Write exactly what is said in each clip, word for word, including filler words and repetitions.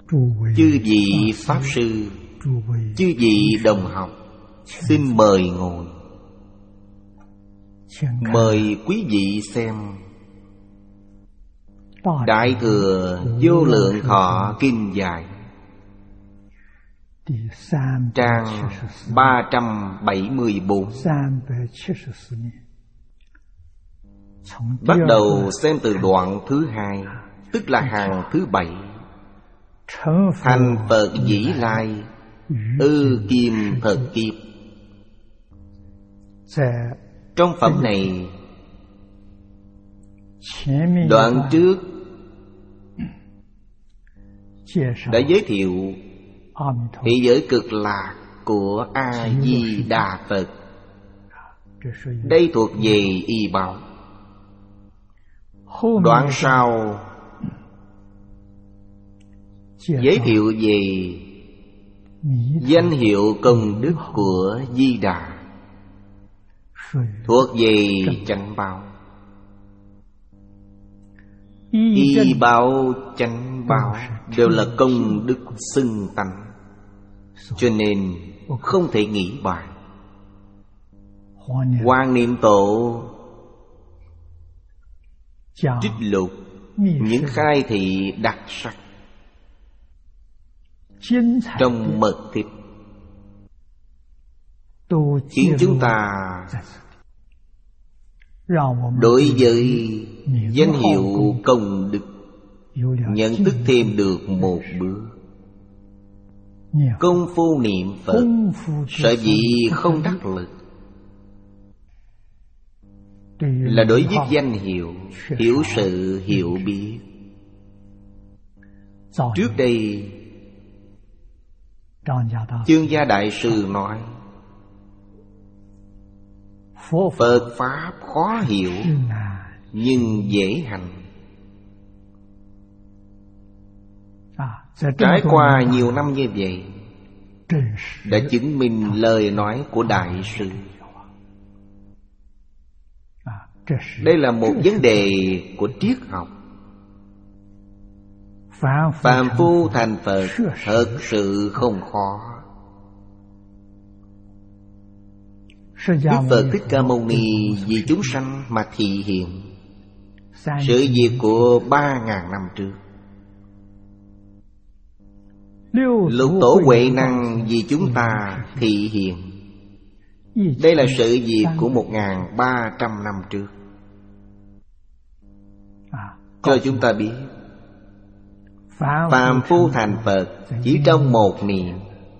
Chư vị Pháp Sư, chư vị đồng học, xin mời ngồi. Mời quý vị xem Đại Thừa Vô Lượng Thọ Kinh Giải, trang ba trăm bảy mươi bốn. Bắt đầu xem từ đoạn thứ hai, tức là hàng thứ bảy. Thành Phật Vĩ Lai, ư kim thật kiếp. Trong phẩm này, đoạn trước đã giới thiệu thế giới cực lạc của A-di-đà Phật. Đây thuộc về y bảo. Đoạn sau giới thiệu về danh hiệu công đức của Di Đà, thuộc về chánh báo. Y báo, chánh báo đều là công đức xưng tánh, cho nên không thể nghĩ bàn. Quan Niệm Tổ trích lục những khai thị đặc sắc trong mật thuyết, khiến chúng ta đối với danh hiệu công đức nhận thức thêm được một bước. Công phu niệm Phật sở dĩ không đắc lực là đối với danh hiệu hiểu sự hiểu biết. Trước đây Chương Gia Đại Sư nói Phật Pháp khó hiểu nhưng dễ hành. Trải qua nhiều năm như vậy đã chứng minh lời nói của Đại Sư. Đây là một vấn đề của triết học. Phàm phu thành Phật thật sự không khó. Đức Phật Thích Ca Mâu Ni vì chúng sanh mà thị hiện sự việc của ba ngàn năm trước. Lục Tổ Huệ Năng vì chúng ta thị hiện. Đây là sự việc của một ngàn ba trăm năm trước, cho chúng ta biết phàm phu thành Phật chỉ trong một niệm.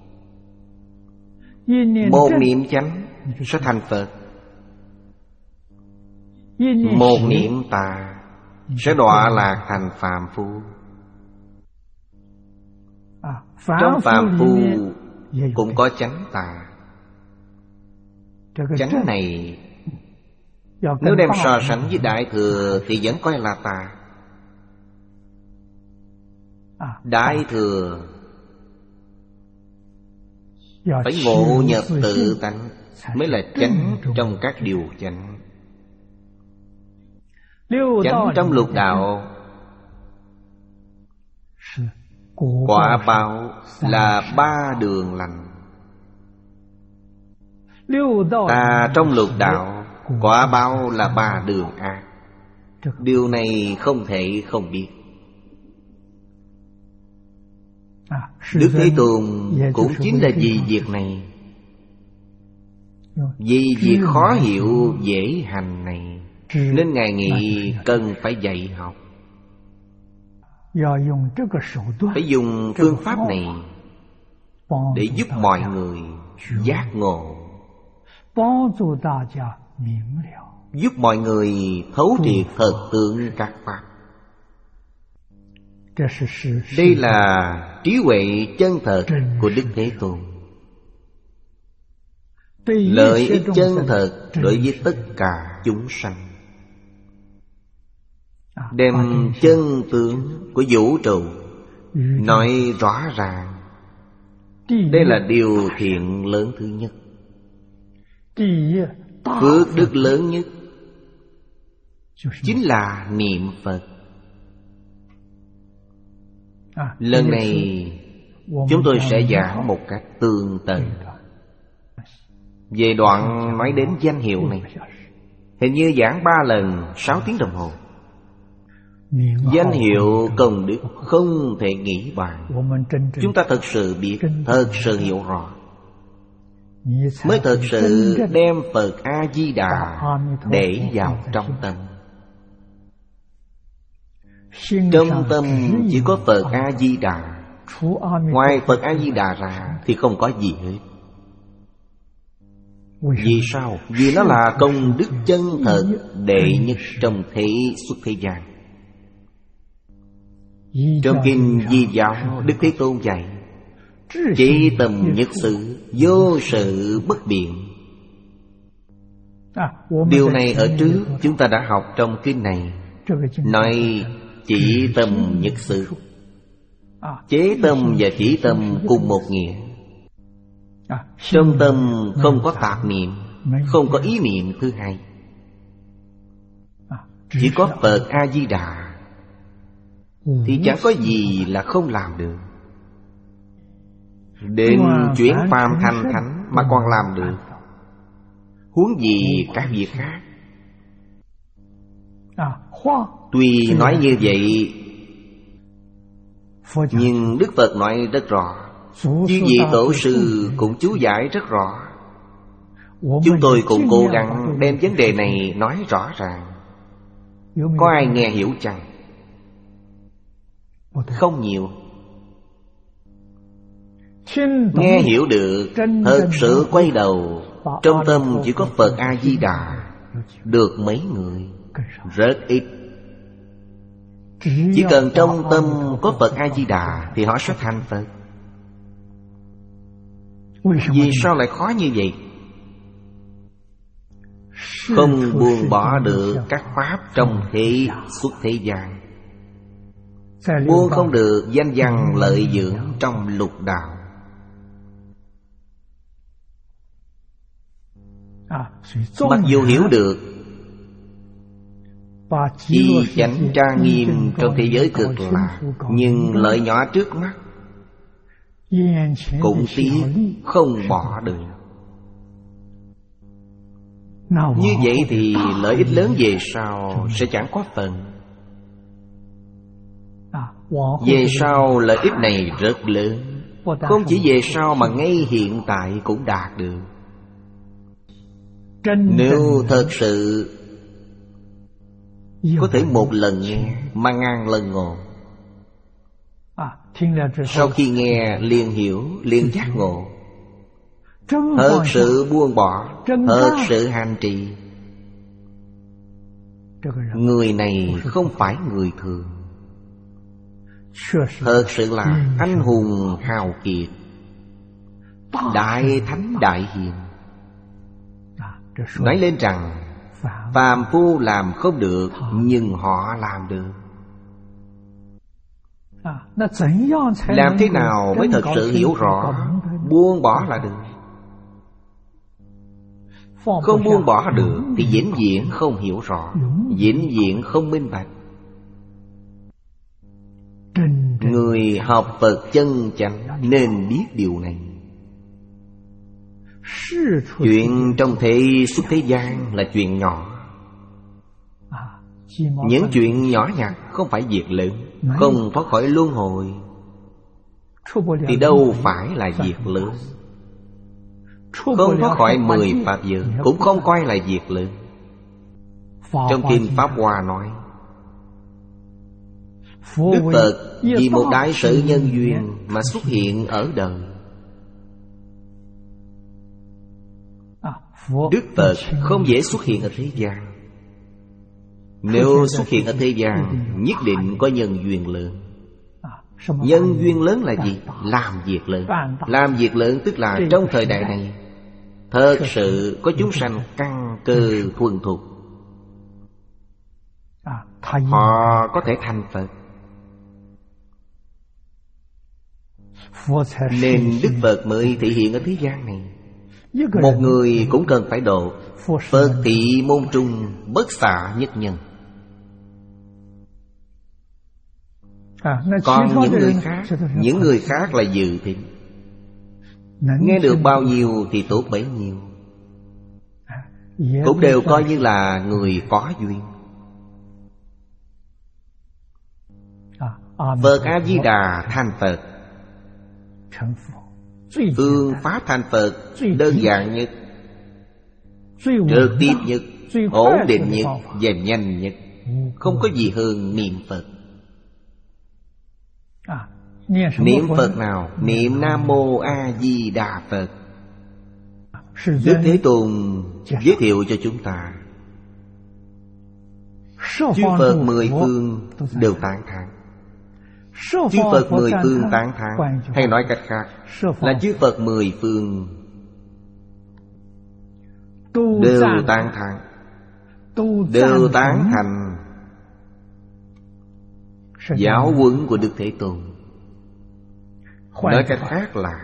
Một niệm chánh sẽ thành Phật, một niệm tà sẽ đọa lạc thành phàm phu. Trong phàm phu cũng có chánh tà. Chánh này nếu đem so sánh với Đại Thừa thì vẫn coi là tà. Đại Thừa phải ngộ nhập tự tánh mới là chánh trong các điều chánh. Chánh trong lục đạo, quả báo là ba đường lành. Ta trong lục đạo, quả báo là ba đường ác. Điều này không thể không biết. Đức Thế Tôn cũng chính là vì việc này, vì việc khó hiểu dễ hành này, nên Ngài nghĩ cần phải dạy học. Phải dùng phương pháp này để giúp mọi người giác ngộ, giúp mọi người thấu triệt thật tướng các pháp. Đây là trí huệ chân thật của Đức Thế Tôn, lợi ích chân thật đối với tất cả chúng sanh. Đem chân tướng của vũ trụ nói rõ ràng. Đây là điều thiện lớn thứ nhất, phước đức lớn nhất, chính là niệm Phật. Lần này chúng tôi sẽ giảng một cách tường tận về đoạn nói đến danh hiệu này. Hình như giảng ba lần, sáu tiếng đồng hồ. Danh hiệu công đức không thể nghĩ bàn. Chúng ta thật sự biết, thật sự hiểu rõ, mới thật sự đem Phật A-di-đà để vào trong tâm. Trong tâm chỉ có Phật A-di-đà, ngoài Phật A-di-đà ra thì không có gì hết. Vì sao? Vì nó là công đức chân thật đệ nhất trong thế xuất thế gian. Trong kinh Di Giáo, Đức Thế Tôn dạy: chí tâm nhất sự, vô sự bất biện. Điều này ở trước chúng ta đã học trong kinh này. Nói chỉ tâm nhất sự. Chế tâm và chỉ tâm cùng một nghĩa. Trong tâm không có tạp niệm, không có ý niệm thứ hai. Chỉ có Phật A-di-đà thì chẳng có gì là không làm được. Đến chuyển phàm thành thánh mà còn làm được, huống gì các việc khác. Tuy nói như vậy, nhưng Đức Phật nói rất rõ, chư vị tổ sư cũng chú giải rất rõ. Chúng tôi cũng cố gắng đem vấn đề này nói rõ ràng. Có ai nghe hiểu chăng? Không nhiều. Nghe hiểu được, thật sự quay đầu, trong tâm chỉ có Phật A-di-đà, được mấy người, rất ít. Chỉ cần trong tâm có Phật A-di-đà thì họ sẽ thành Phật. Vì sao lại khó như vậy? Không buông bỏ được các pháp trong thế xuất thế gian, buông không được danh văn lợi dưỡng trong lục đạo. Mặc dù hiểu được chi chánh tra nghiêm trong thế giới cực lạc, nhưng lợi nhỏ trước mắt cũng tiếc không bỏ được. Như vậy thì lợi ích lớn về sau sẽ chẳng có phần. Về sau lợi ích này rất lớn, không chỉ về sau mà ngay hiện tại cũng đạt được. Nếu thật sự có thể một lần nghe mà ngàn lần ngộ. Sau khi nghe liền hiểu, liền giác ngộ, thật sự buông bỏ, thật sự hành trì. Người này không phải người thường, thật sự là anh hùng hào kiệt, đại thánh đại hiền. Nói lên rằng phàm phu làm không được, nhưng họ làm được. Làm thế nào mới thật sự hiểu rõ, buông bỏ là được. Không buông bỏ được thì vĩnh viễn không hiểu rõ, vĩnh viễn không minh bạch. Người học Phật chân chánh nên biết điều này. Chuyện trong thế xuất thế gian là chuyện nhỏ. Những chuyện nhỏ nhặt không phải việc lớn, không thoát khỏi luân hồi thì đâu phải là việc lớn. Không thoát khỏi mười pháp giới cũng không coi là việc lớn. Trong kinh Pháp Hoa nói, Đức Phật vì một đại sự nhân duyên mà xuất hiện ở đời. Đức Phật không dễ xuất hiện ở thế gian. Nếu xuất hiện ở thế gian, nhất định có nhân duyên lớn. Nhân duyên lớn là gì? Làm việc lớn. Làm việc lớn tức là trong thời đại này thật sự có chúng sanh căn cơ thuần thục, họ có thể thành Phật. Nên Đức Phật mới thể hiện ở thế gian này. Một người cũng cần phải độ. Phật thị môn trung, bất xạ nhất nhân. Còn những người khác, những người khác là dự thính. Nghe được bao nhiêu thì tốt bấy nhiêu, cũng đều coi như là người có duyên. Phật A-di-đà thành Phật. Phương pháp thành Phật đơn giản nhất, trực tiếp nhất, ổn định nhất và nhanh nhất. Không có gì hơn niệm Phật. Niệm Phật nào? Niệm Nam Mô A Di Đà Phật. Đức Thế Tôn giới thiệu cho chúng ta. Chư Phật mười phương đều tán thán. Chư Phật mười phương tán thán, hay nói cách khác là chư Phật mười phương đều tán thán, đều tán thành giáo huấn của Đức Thế Tôn. Nói cách khác là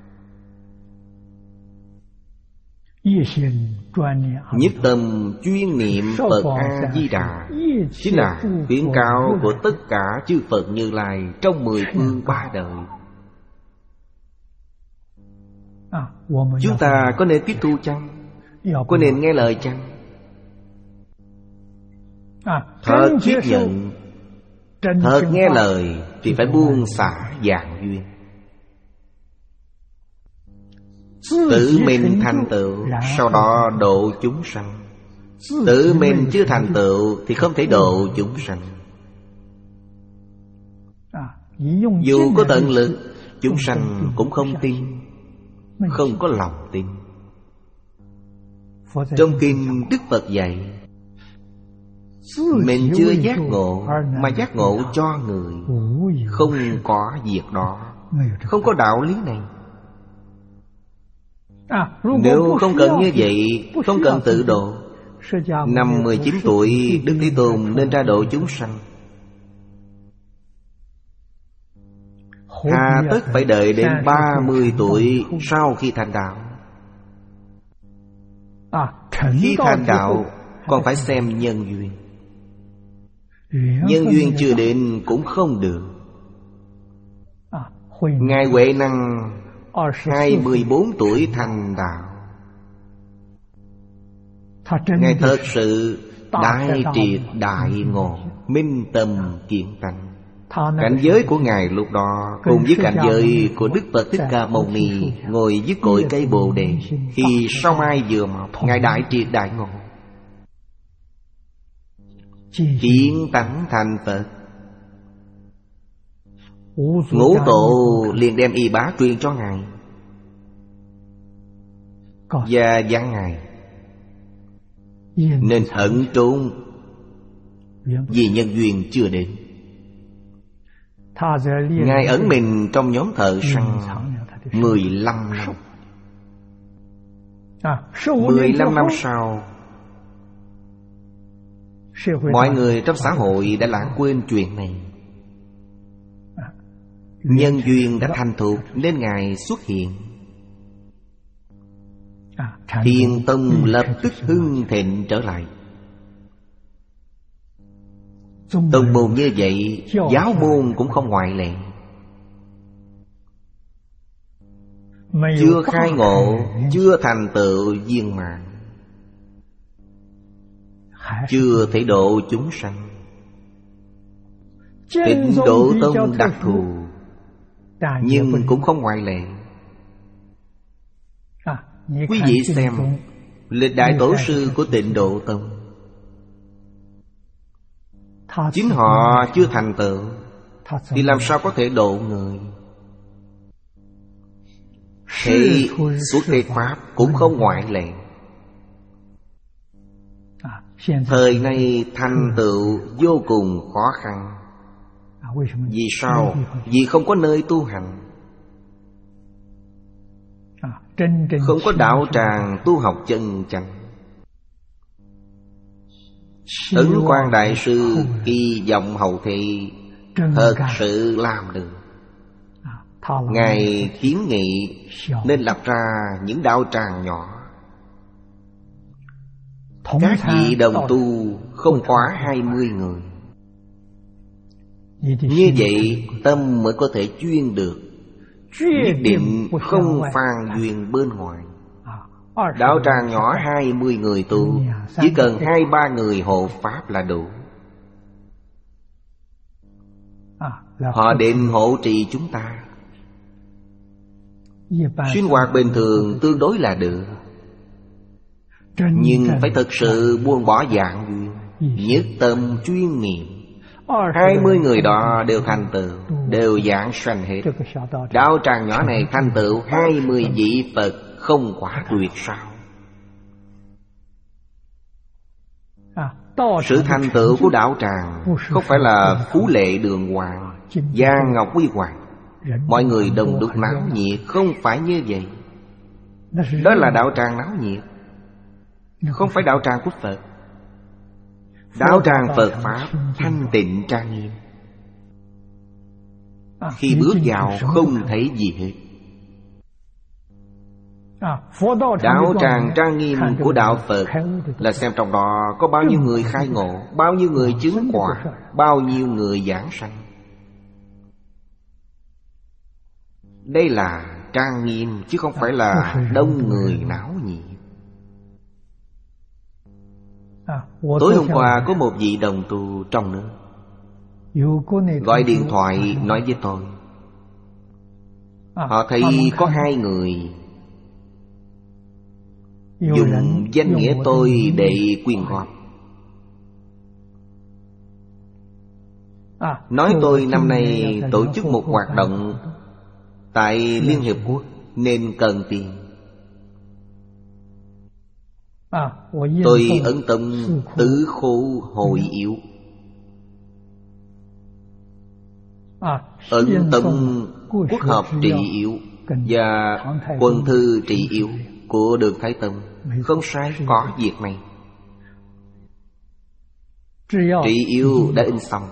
nhất tâm chuyên niệm Phật A-di-đà chính là khuyến cáo của tất cả chư Phật Như Lai trong mười phương ba đời. Chúng ta có nên tiếp thu chăng? Có nên nghe lời chăng? Thật tiếp nhận, thật nghe lời thì phải buông xả dạng duyên, tự mình thành tựu, sau đó độ chúng sanh. Tự mình chưa thành tựu thì không thể độ chúng sanh. Dù có tận lực, chúng sanh cũng không tin, không có lòng tin. Trong kinh Đức Phật dạy, mình chưa giác ngộ mà giác ngộ cho người, không có việc đó, không có đạo lý này. Nếu không cần như vậy, không cần tự độ, năm mười chín tuổi Đức Thế Tôn nên ra độ chúng sanh. Hà tất phải đợi đến ba mươi tuổi sau khi thành đạo. Khi thành đạo còn phải xem nhân duyên. Nhân duyên chưa đến cũng không được. Ngài Huệ Năng hai mươi bốn tuổi thành đạo. Ngài thật sự đại triệt đại ngộ, minh tâm kiện tánh. Cảnh giới của Ngài lúc đó cùng với cảnh giới của Đức Phật Thích Ca Mâu Ni ngồi dưới cội cây Bồ Đề. Khi sao mai vừa mọc, Ngài đại triệt đại ngộ, kiến tánh thành Phật. Ngũ tổ liền đem y bá truyền cho Ngài và dặn Ngài nên hận trốn vì nhân duyên chưa đến. Ngài ẩn mình trong nhóm thợ săn mười lăm năm. Mười lăm năm sau, mọi người trong xã hội đã lãng quên chuyện này. Nhân duyên đã thành thục nên Ngài xuất hiện. Thiền tông lập tức hưng thịnh trở lại. Tông môn như vậy, giáo môn cũng không ngoại lệ. Chưa khai ngộ, chưa thành tựu viên mãn, chưa thể độ chúng sanh. Tịnh Độ Tông đặc thù, nhưng cũng không ngoại lệ. Quý vị xem lịch đại tổ sư của Tịnh Độ Tông, chính họ chưa thành tựu thì làm sao có thể độ người. Thì xuất thế Pháp cũng không ngoại lệ. Thời nay thành tựu vô cùng khó khăn. Vì sao? Vì không có nơi tu hành, không có đạo tràng tu học chân chánh. Ấn Quang Đại Sư kỳ vọng hậu thị thật sự làm được. Ngài kiến nghị nên lập ra những đạo tràng nhỏ. Các vị đồng tu không quá hai mươi người. Như vậy tâm mới có thể chuyên được, nhất định không phan duyên bên ngoài. Đạo tràng nhỏ hai mươi người tu, chỉ cần hai ba người hộ pháp là đủ. Họ đến hộ trì chúng ta. Sinh hoạt bình thường tương đối là được, nhưng phải thực sự buông bỏ dạng duyên, nhất tâm chuyên niệm. Hai mươi người đó đều thành tựu, đều giảng sanh hết. Đạo tràng nhỏ này thành tựu hai mươi vị Phật, không quả tuyệt sao? Sự thành tựu của đạo tràng không phải là phú lệ đường hoàng, vàng ngọc huy hoàng, mọi người đồng đúc náo nhiệt, không phải như vậy. Đó là đạo tràng náo nhiệt, không phải đạo tràng của Phật. Đạo tràng Phật Pháp thanh tịnh trang nghiêm. Khi bước vào không thấy gì hết. Đạo tràng trang nghiêm của đạo Phật là xem trong đó có bao nhiêu người khai ngộ, bao nhiêu người chứng quả, bao nhiêu người giảng sanh. Đây là trang nghiêm, chứ không phải là đông người náo nhiệt. Tối hôm qua có một vị đồng tu trong nước gọi điện thoại nói với tôi. Họ thấy có hai người dùng danh nghĩa tôi để quyên góp, nói tôi năm nay tổ chức một hoạt động tại Liên Hiệp Quốc nên cần tiền. Tôi ấn tâm tứ khổ hội yếu, ấn tâm quốc hợp trị yếu và quân thư trị yếu của Đường Thái Tông. Không sai, có việc này. Trị yếu đã in xong.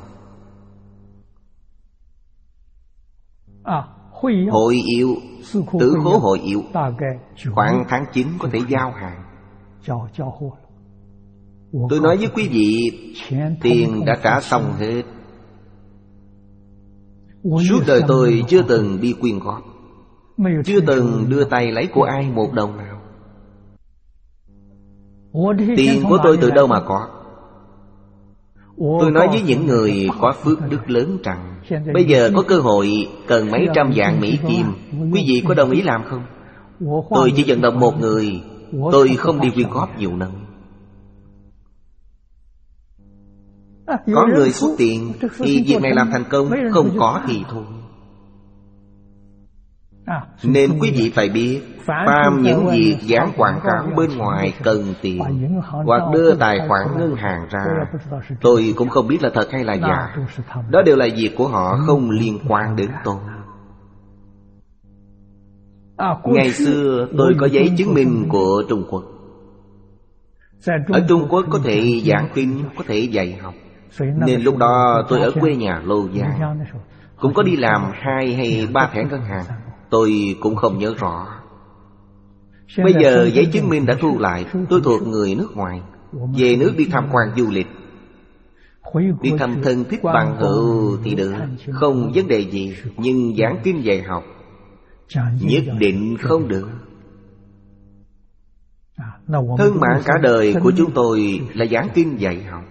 Hội yếu, tứ khố hội yếu, khoảng tháng chín có thể giao hàng. Tôi nói với quý vị, tiền đã trả xong hết. Suốt đời tôi chưa từng đi quyên góp, chưa từng đưa tay lấy của ai một đồng nào. Tiền của tôi từ đâu mà có? Tôi nói với những người có phước đức lớn rằng bây giờ có cơ hội cần mấy trăm vạn Mỹ Kim, quý vị có đồng ý làm không? Tôi chỉ vận động một người, tôi không đi quyên góp nhiều năm. Có người xuất tiền thì việc này làm thành công, không có thì thôi. Nên quý vị phải biết, phàm những việc dán quảng cáo bên ngoài cần tiền hoặc đưa tài khoản ngân hàng ra, tôi cũng không biết là thật hay là giả. Đó đều là việc của họ, không liên quan đến tôi. Ngày xưa tôi có giấy chứng minh của Trung Quốc. Ở Trung Quốc có thể giảng kinh, có thể dạy học, nên lúc đó tôi ở quê nhà Lô Giang, cũng có đi làm hai hay ba thẻ ngân hàng, tôi cũng không nhớ rõ. Bây giờ giấy chứng minh đã thu lại, tôi thuộc người nước ngoài, về nước đi tham quan du lịch, đi thăm thân thích bằng hữu thì được, không vấn đề gì. Nhưng giảng kinh dạy học nhất định không được. Thân mạng cả đời của chúng tôi là giảng kinh dạy học.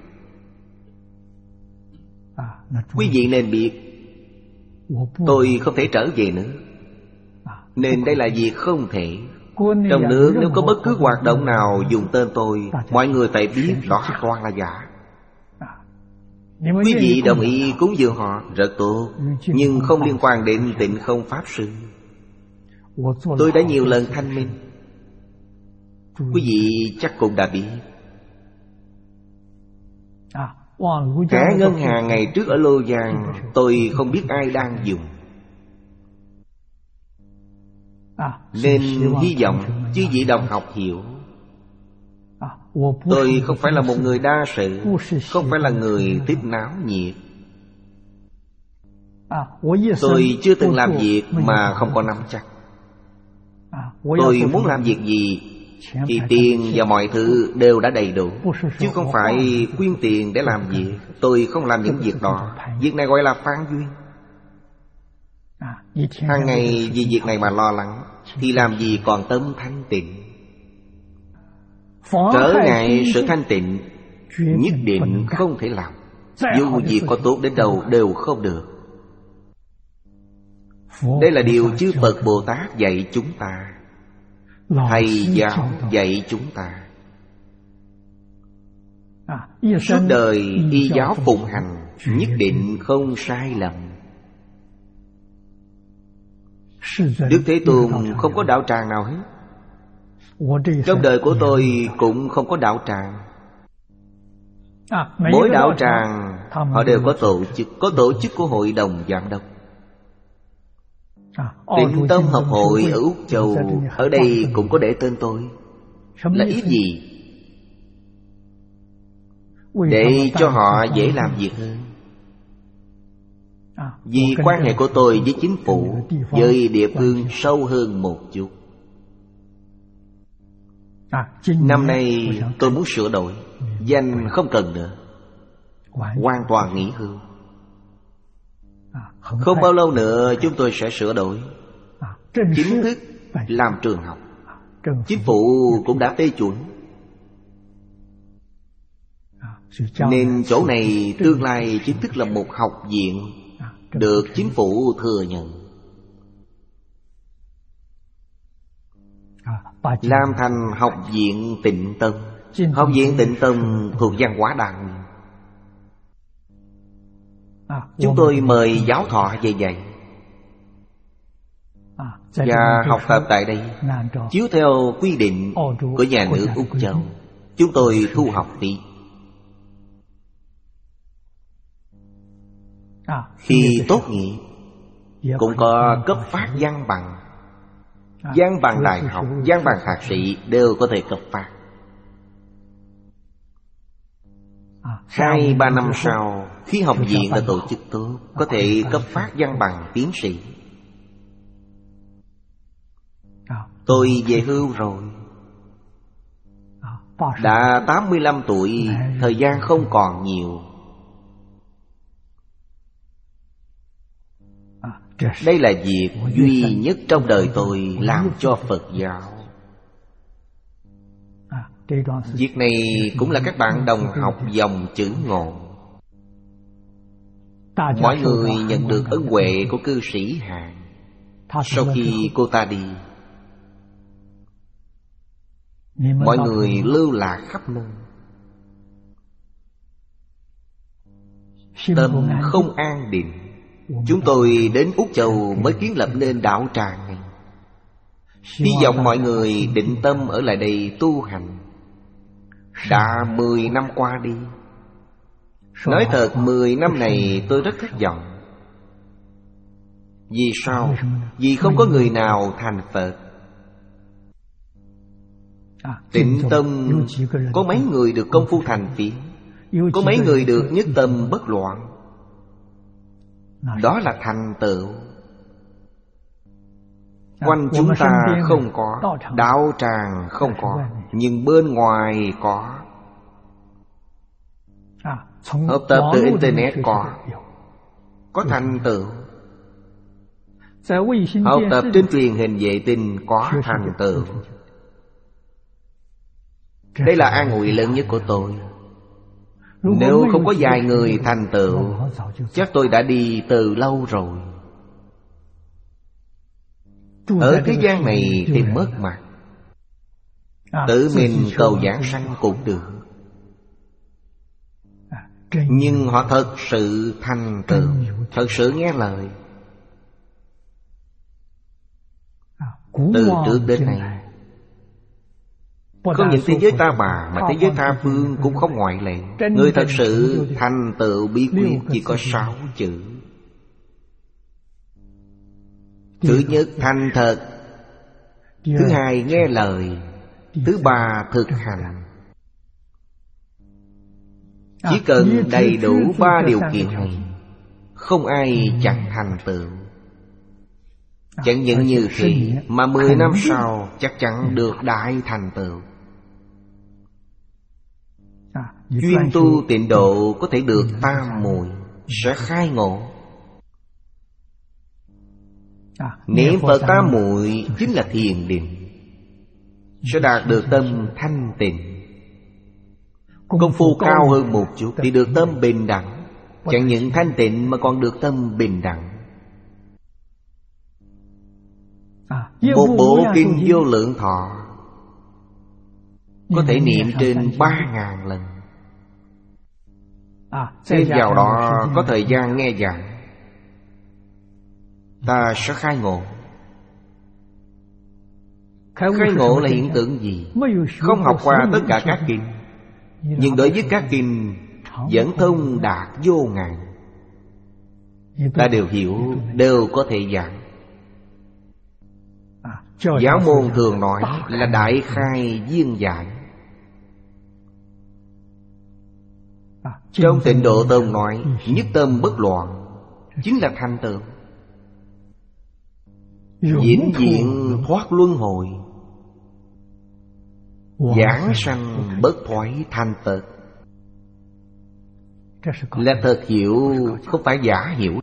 Quý vị nên biết, tôi không thể trở về nữa, nên đây là việc không thể. Trong nước nếu có bất cứ hoạt động nào dùng tên tôi, mọi người phải biết đó toàn là giả. Quý vị đồng ý cúng dường họ rất tốt, nhưng không liên quan đến Tịnh Không Pháp Sư. Tôi đã nhiều lần thanh minh, quý vị chắc cũng đã biết. Cả ngân hàng ngày trước ở Lô Giang, tôi không biết ai đang dùng, nên hy vọng chư vị đồng học hiểu. Tôi không phải là một người đa sự, không phải là người thích náo nhiệt. Tôi chưa từng làm việc mà không có nắm chắc. Tôi muốn làm việc gì Thì tiền và mọi thứ đều đã đầy đủ, chứ không phải quyên tiền để làm việc. Tôi không làm những việc đó. Việc này gọi là phán duyên. Hàng ngày vì việc này mà lo lắng, thì làm gì còn tâm thanh tịnh. Trở ngại sự thanh tịnh, nhất định không thể làm. Dù việc có tốt đến đâu đều không được. Đây là điều chư Phật Bồ Tát dạy chúng ta, thầy giáo dạy chúng ta. Suốt đời y giáo phụng hành, nhất định không sai lầm. Đức Thế Tôn không có đạo tràng nào hết. Trong đời của tôi cũng không có đạo tràng. Mỗi đạo tràng họ đều có tổ chức, có tổ chức của hội đồng giám đốc. Tịnh Tâm Học Hội ở Úc Châu, ở đây cũng có để tên tôi. Là ý gì? Để cho họ dễ làm việc hơn. Vì quan hệ của tôi với chính phủ, với địa phương sâu hơn một chút. Năm nay tôi muốn sửa đổi danh, không cần nữa, hoàn toàn nghỉ hưu. Không bao lâu nữa chúng tôi sẽ sửa đổi, chính thức làm trường học. Chính phủ cũng đã phê chuẩn, nên chỗ này tương lai chính thức là một học viện, được chính phủ thừa nhận, làm thành học viện Tịnh Tâm. Học viện Tịnh Tâm thuộc văn hóa Đà Nguyên. Chúng tôi mời giáo thọ về dạy và học tập tại đây, chiếu theo quy định của nhà nước Úc Châu. Chúng tôi thu học phí. Khi tốt nghiệp cũng có cấp phát văn bằng. Văn bằng đại học, văn bằng thạc sĩ đều có thể cấp phát. Hai ba năm sau, khi học viện đã tổ chức tốt, có thể cấp phát văn bằng tiến sĩ. Tôi về hưu rồi, đã tám mươi lăm tuổi, thời gian không còn nhiều. Đây là việc duy nhất trong đời tôi làm cho Phật giáo. Việc này cũng là các bạn đồng học dòng chữ Ngộ. Mọi người nhận được ân huệ của cư sĩ Hàn. Sau khi cô ta đi, mọi người lưu lạc khắp nơi, tâm không an định. Chúng tôi đến Úc Châu mới kiến lập nên đạo tràng này. Hy vọng mọi người định tâm ở lại đây tu hành. Đã mười năm qua đi. Nói thật, mười năm này tôi rất thất vọng. Vì sao? Vì không có người nào thành Phật. Tịnh Tâm có mấy người được công phu thành phiến, có mấy người được nhất tâm bất loạn. Đó là thành tựu. Quanh chúng ta không có, đạo tràng không có, nhưng bên ngoài có. Học tập từ Internet có, có thành tựu. Học tập trên truyền hình vệ tinh có thành tựu. Đây là an ủi lớn nhất của tôi. Nếu không có vài người thành tựu, chắc tôi đã đi từ lâu rồi. Ở thế gian này thì mất mặt. Tự mình cầu giảng sanh cũng được, nhưng họ thật sự thành tựu, thật sự nghe lời. Từ trước đến nay, không những thế giới ta bà mà thế giới tha phương cũng không ngoại lệ. Người thật sự thành tựu bí quyết chỉ có sáu chữ. Thứ nhất, thành thật. Thứ hai, nghe lời. Thứ ba, thực hành. Chỉ cần đầy đủ ba điều kiện này, không ai chẳng thành tựu. Chẳng những như thế mà mười năm sau chắc chắn được đại thành tựu. Chuyên tu tịnh độ có thể được tam muội, sẽ khai ngộ. Niệm Phật tam muội chính là thiền định, sẽ đạt được tâm thanh tịnh. Công phu cao hơn một chút thì được tâm bình đẳng. Chẳng những thanh tịnh mà còn được tâm bình đẳng. Một bộ kinh Vô Lượng Thọ có thể niệm trên ba ngàn lần. Thêm vào đó có thời gian nghe giảng, ta sẽ khai ngộ. Khai ngộ là hiện tượng gì? Không học qua tất cả các kinh, nhưng đối với các kinh vẫn thông đạt vô ngại, ta đều hiểu, đều có thể giảng. Giáo môn thường nói là đại khai viên giải. Trong Tịnh Độ Tông nói nhất tâm bất loạn chính là thành tựu. Vĩnh viễn thoát luân hồi, giảng sanh bất thoái thành tật, là thật hiểu, không phải giả hiểu.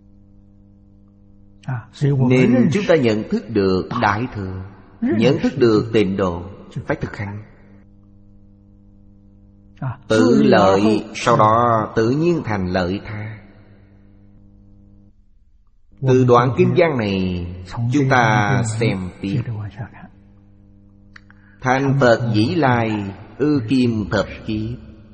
Nên chúng ta nhận thức được Đại Thừa, nhận thức được Tịnh Độ, phải thực hành. Tự lợi, sau đó tự nhiên thành lợi tha. Từ đoạn kinh văn này chúng ta xem tiếp. Thành Phật dĩ lai, ư kim thập kiếp.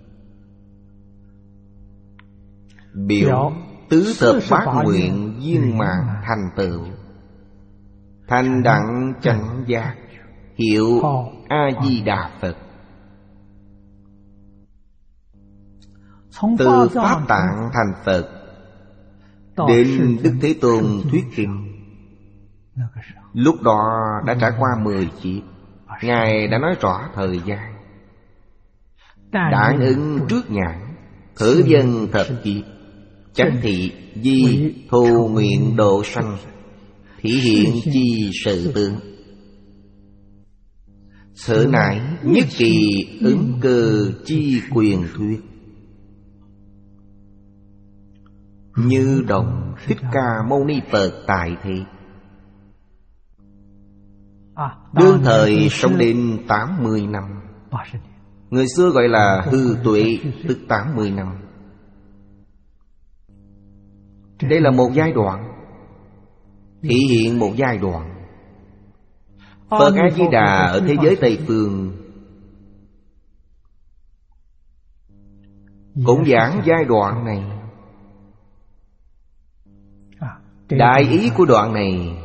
Biểu tứ thập bát nguyện viên mãn thành tựu, thành đẳng chánh giác, hiệu A-di-đà Phật. Từ Pháp Tạng thành Phật đến Đức Thế Tôn thuyết kinh, lúc đó đã trải qua mười kiếp. Ngài đã nói rõ thời gian. Đản ứng trước nhãn, thử dân thập kiếp, chánh thị di thù nguyện độ sanh, thị hiện chi sự tướng. Sở nải nhất kỳ ứng cơ chi quyền thuyết. Như Đồng Thích Ca Mâu Ni Phật tại thế, đương thời sống đến tám mươi năm. Người xưa gọi là hư tuệ, tức tám mươi năm. Đây là một giai đoạn, thể hiện một giai đoạn. Phật A-di-đà ở thế giới Tây Phương cũng giảng giai đoạn này. Đại ý của đoạn này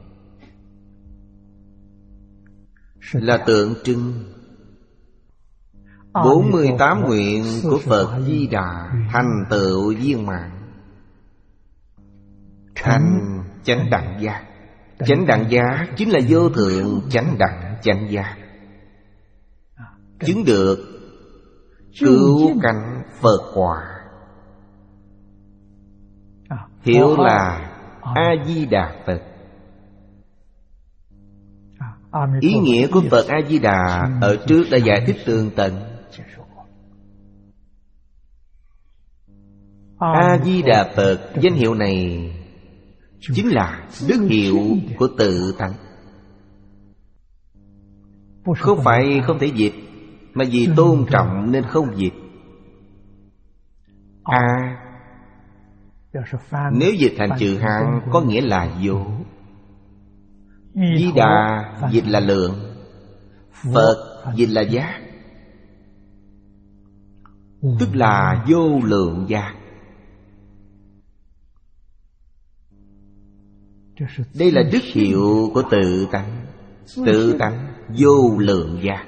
là tượng trưng bốn mươi tám nguyện của Phật Di Đà thành tựu viên mãn, thành chánh đẳng giác. Chánh đẳng giác chính là vô thượng chánh đẳng chánh giác, chứng được cứu cánh Phật quả. Hiểu là A-di-đà Phật. Ý nghĩa của Phật A-di-đà ở trước đã giải thích tường tận. A-di-đà Phật, danh hiệu này chính là đức hiệu của tự tánh. Không phải không thể dịch, mà vì tôn trọng nên không dịch. A nếu dịch thành chữ Hán có nghĩa là vô. Di Đà dịch là lượng, Phật dịch là giác, tức là vô lượng giác. Đây là đức hiệu của tự tánh. Tự tánh vô lượng giác,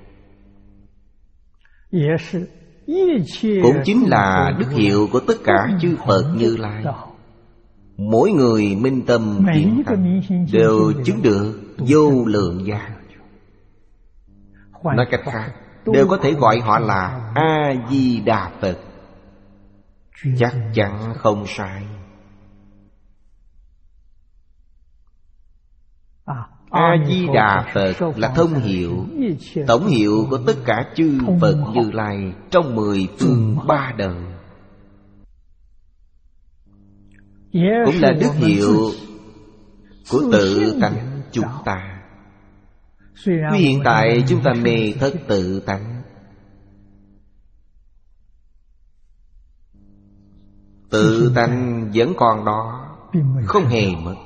cũng chính là đức hiệu của tất cả chư Phật Như Lai. Mỗi người minh tâm kiến tánh đều chứng được vô lượng giác. Nói cách khác, đều có thể gọi họ là A-di-đà Phật. Chắc chắn không sai. A-di-đà Phật là thông hiệu, tổng hiệu của tất cả chư Phật Như Lai trong mười phương ba đời, cũng là đức hiệu của tự tánh chúng ta. Tuy hiện tại chúng ta mê thất tự tánh, tự tánh vẫn còn đó, không hề mất.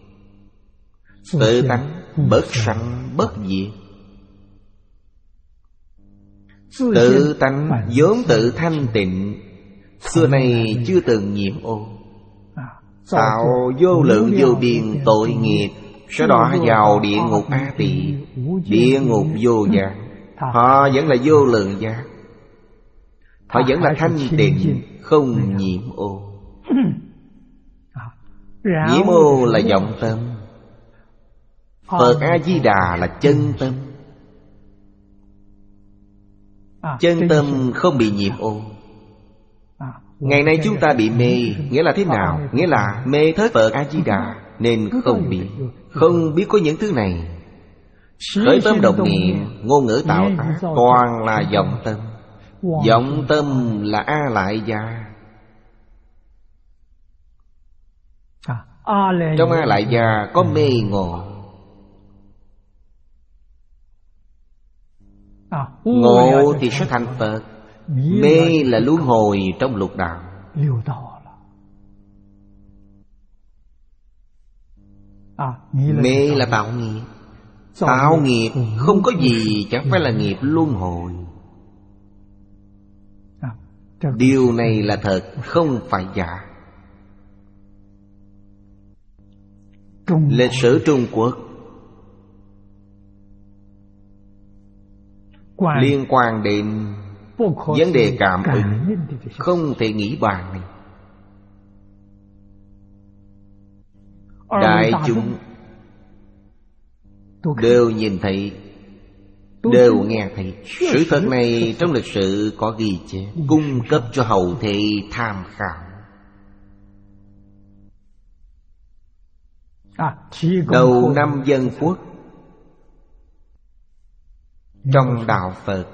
Tự tánh bất sanh bất diệt, tự tánh vốn tự thanh tịnh, xưa nay chưa từng nhiễm ô, tạo vô lượng vô biên tội nghiệp, sau đó vào địa ngục A Tỳ, địa ngục vô giác. Họ vẫn là vô lượng giác, họ vẫn là thanh tịnh, không nhiễm ô. Nhiễm ô là vọng tâm, Phật A-di-đà là chân tâm. Chân tâm không bị nhiễm ô. Ngày nay chúng ta bị mê, nghĩa là thế nào? Nghĩa là mê thất Phật A-di-đà, nên không biết, không biết có những thứ này. Khởi tâm động niệm, ngôn ngữ tạo tác, toàn là vọng tâm. Vọng tâm là A Lại Gia. Trong A Lại Gia có mê ngộ. Ngộ thì sẽ thành Phật. Mê là luân hồi trong lục đạo. Mê là tạo nghiệp. Tạo nghiệp không có gì chẳng phải là nghiệp luân hồi. Điều này là thật, không phải giả. Lịch sử Trung Quốc liên quan đến vấn đề cảm ứng, không thể nghĩ bàn này. Đại chúng đều nhìn thấy, đều nghe thấy. Sự thật này trong lịch sử có ghi chép, cung cấp cho hậu thế tham khảo. Đầu năm Dân Quốc trong đạo Phật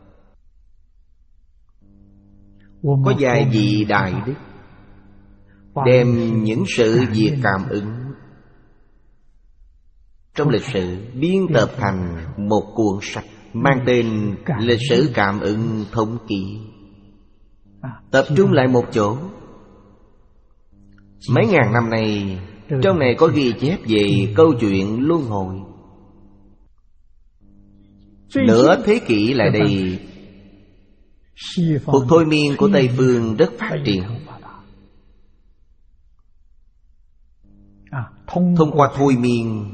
có vài vị đại đức đem những sự việc cảm ứng trong lịch sử biên tập thành một cuốn sách mang tên Lịch sử cảm ứng thống ký. Tập trung lại một chỗ. Mấy ngàn năm nay, trong này có ghi chép về câu chuyện luân hồi. Nửa thế kỷ lại đây, cuộc thôi miên của Tây Phương rất phát triển. Thông qua thôi miên,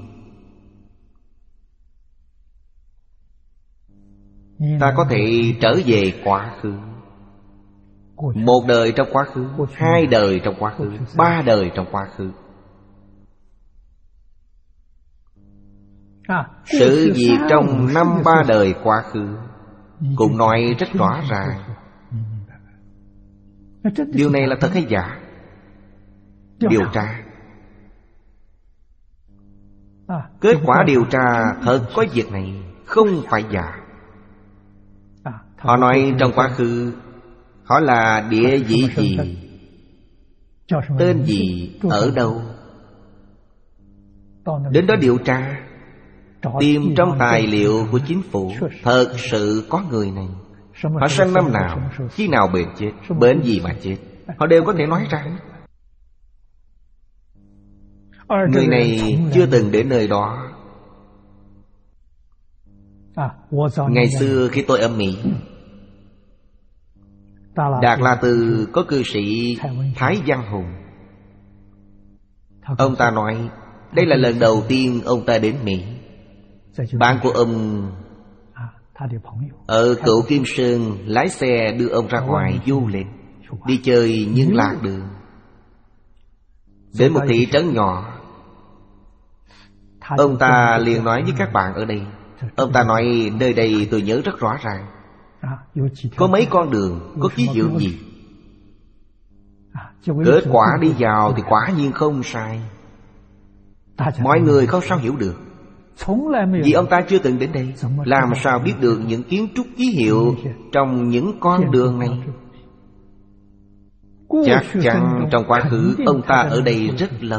ta có thể trở về quá khứ. Một đời trong quá khứ, hai đời trong quá khứ, ba đời trong quá khứ. Sự việc trong năm ba đời quá khứ cũng nói rất rõ ràng. Điều này là thật hay giả? Điều tra. Kết quả điều tra thật có việc này, không phải giả. Họ nói trong quá khứ họ là địa vị gì, tên gì, ở đâu. Đến đó điều tra, tìm trong tài liệu của chính phủ, thật sự có người này. Họ sinh năm nào, khi nào bệnh chết, bệnh gì mà chết, họ đều có thể nói ra. Người này chưa từng đến nơi đó. Ngày xưa khi tôi ở Mỹ, Đạt La Tư có cư sĩ Thái Văn Hùng. Ông ta nói đây là lần đầu tiên ông ta đến Mỹ. Bạn của ông ở Cựu Kim Sơn lái xe đưa ông ra ngoài du lịch, đi chơi nhưng lạc đường. Đến một thị trấn nhỏ, ông ta liền nói với các bạn ở đây. Ông ta nói nơi đây tôi nhớ rất rõ ràng, có mấy con đường, có ký hiệu gì. Kết quả đi vào thì quả nhiên không sai. Mọi người không sao hiểu được. Vì ông ta chưa từng đến đây, làm sao biết được những kiến trúc ký hiệu trong những con đường này? Chắc chắn trong quá khứ ông ta ở đây rất lâu.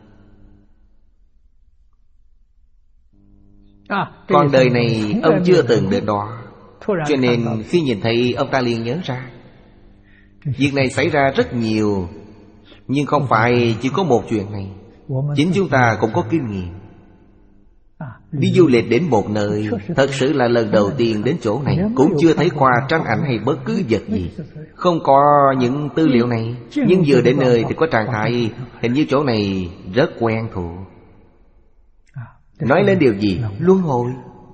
Còn đời này ông chưa từng đến đó, cho nên khi nhìn thấy ông ta liền nhớ ra. Việc này xảy ra rất nhiều, nhưng không phải chỉ có một chuyện này. Chính chúng ta cũng có kinh nghiệm. Đi du lịch đến một nơi, thật sự là lần đầu tiên đến chỗ này, cũng chưa thấy qua tranh ảnh hay bất cứ vật gì, không có những tư liệu này. Nhưng vừa đến nơi thì có trạng thái hình như chỗ này rất quen thuộc. Nói lên điều gì? Luân hồi.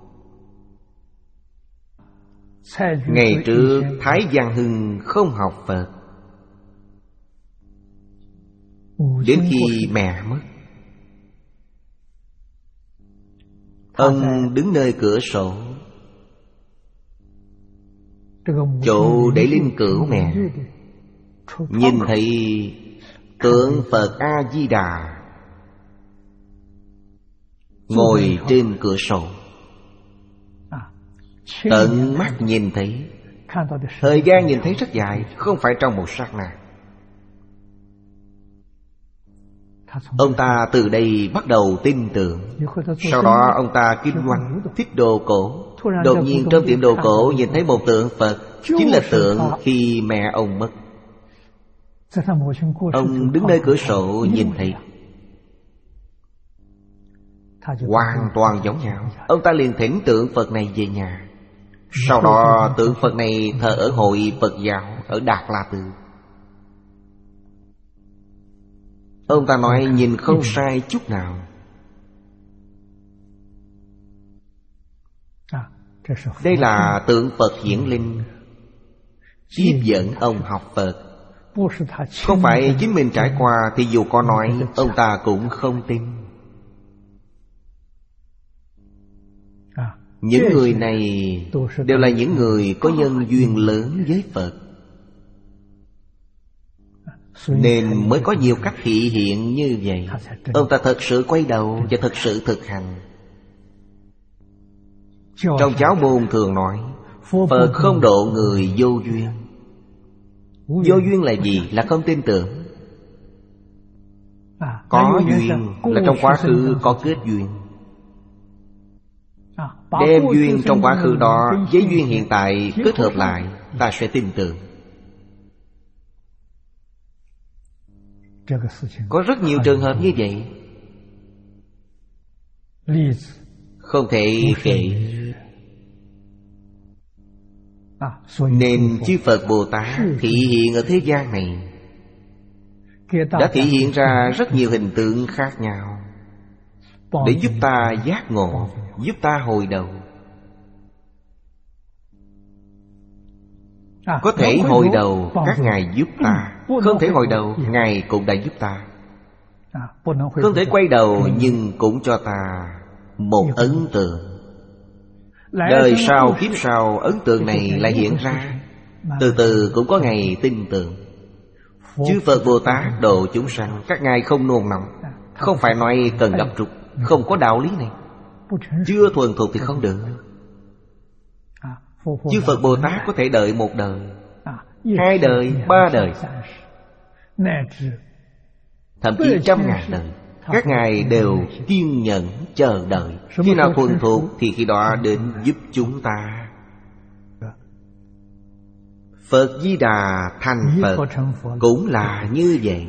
Ngày trước Thái Văn Hưng không học Phật, đến khi mẹ mất, ông đứng nơi cửa sổ, chỗ để linh cữu mẹ, nhìn thấy tượng Phật A-di-đà ngồi trên cửa sổ. Tận mắt nhìn thấy. Thời gian nhìn thấy rất dài, không phải trong một sát na. Ông ta từ đây bắt đầu tin tưởng. Sau đó ông ta kinh doanh, thích đồ cổ. Đột nhiên trong tiệm đồ cổ nhìn thấy một tượng Phật, chính là tượng khi mẹ ông mất. Ông đứng nơi cửa sổ nhìn thấy, hoàn toàn giống nhau. Ông ta liền thỉnh tượng Phật này về nhà. Sau đó tượng Phật này thờ ở hội Phật giáo ở Đạt La Tư. Ông ta nói nhìn không sai chút nào. Đây là tượng Phật hiển linh, tiếp dẫn ông học Phật. Không phải chính mình trải qua thì dù có nói ông ta cũng không tin. Những người này đều là những người có nhân duyên lớn với Phật, nên mới có nhiều cách thị hiện như vậy. Ông ta thật sự quay đầu và thật sự thực hành. Trong giáo môn thường nói Phật không độ người vô duyên. Vô duyên là gì? Là không tin tưởng. Có duyên là trong quá khứ có kết duyên. Đem duyên trong quá khứ đó với duyên hiện tại kết hợp lại, ta sẽ tin tưởng. Có rất nhiều trường hợp như vậy, không thể kể. Nên chư Phật Bồ Tát thị hiện ở thế gian này đã thị hiện ra rất nhiều hình tượng khác nhau để giúp ta giác ngộ, giúp ta hồi đầu. Có thể hồi đầu các ngài giúp ta, không thể hồi đầu ngài cũng đã giúp ta. Không thể quay đầu nhưng cũng cho ta một ấn tượng. Đời sau kiếp sau ấn tượng này lại hiện ra, từ từ cũng có ngày tin tưởng. Chư Phật Bồ Tát độ chúng sanh, các ngài không nôn nóng, không phải nói cần gấp rút, không có đạo lý này. Chưa thuần thục thì không được. Chư Phật Bồ Tát có thể đợi một đời, hai đời, ba đời, thậm chí trăm ngàn đời. Các ngài đều kiên nhẫn chờ đợi. Khi nào thuần thục thì khi đó đến giúp chúng ta. Phật Di Đà thành Phật cũng là như vậy.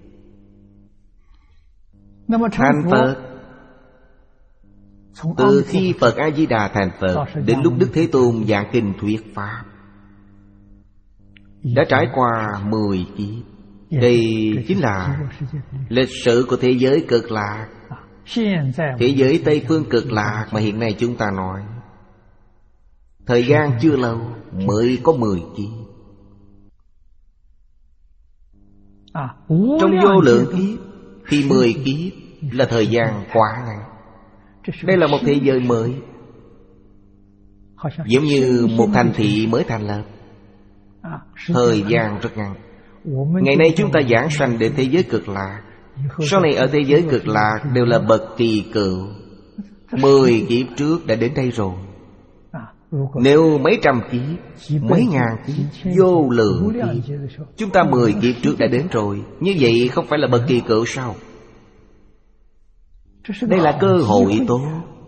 Thành Phật, từ khi Phật A-di-đà thành Phật đến lúc Đức Thế Tôn giảng kinh thuyết Pháp, đã trải qua mười kiếp. Đây chính là lịch sử của thế giới Cực Lạc, thế giới Tây Phương Cực Lạc mà hiện nay chúng ta nói. Thời gian chưa lâu mới có mười kiếp. Trong vô lượng kiếp thì mười kiếp là thời gian quá ngắn. Đây là một thế giới mới, giống như một thành thị mới thành lập. Thời gian rất ngắn. Ngày nay chúng ta giảng sanh đến thế giới Cực Lạc, sau này ở thế giới Cực Lạc đều là bậc kỳ cựu. Mười kiếp trước đã đến đây rồi. Nếu mấy trăm kiếp, mấy ngàn kiếp, vô lượng kiếp, chúng ta mười kiếp trước đã đến rồi, như vậy không phải là bậc kỳ cựu sao? Đây là cơ hội tốt.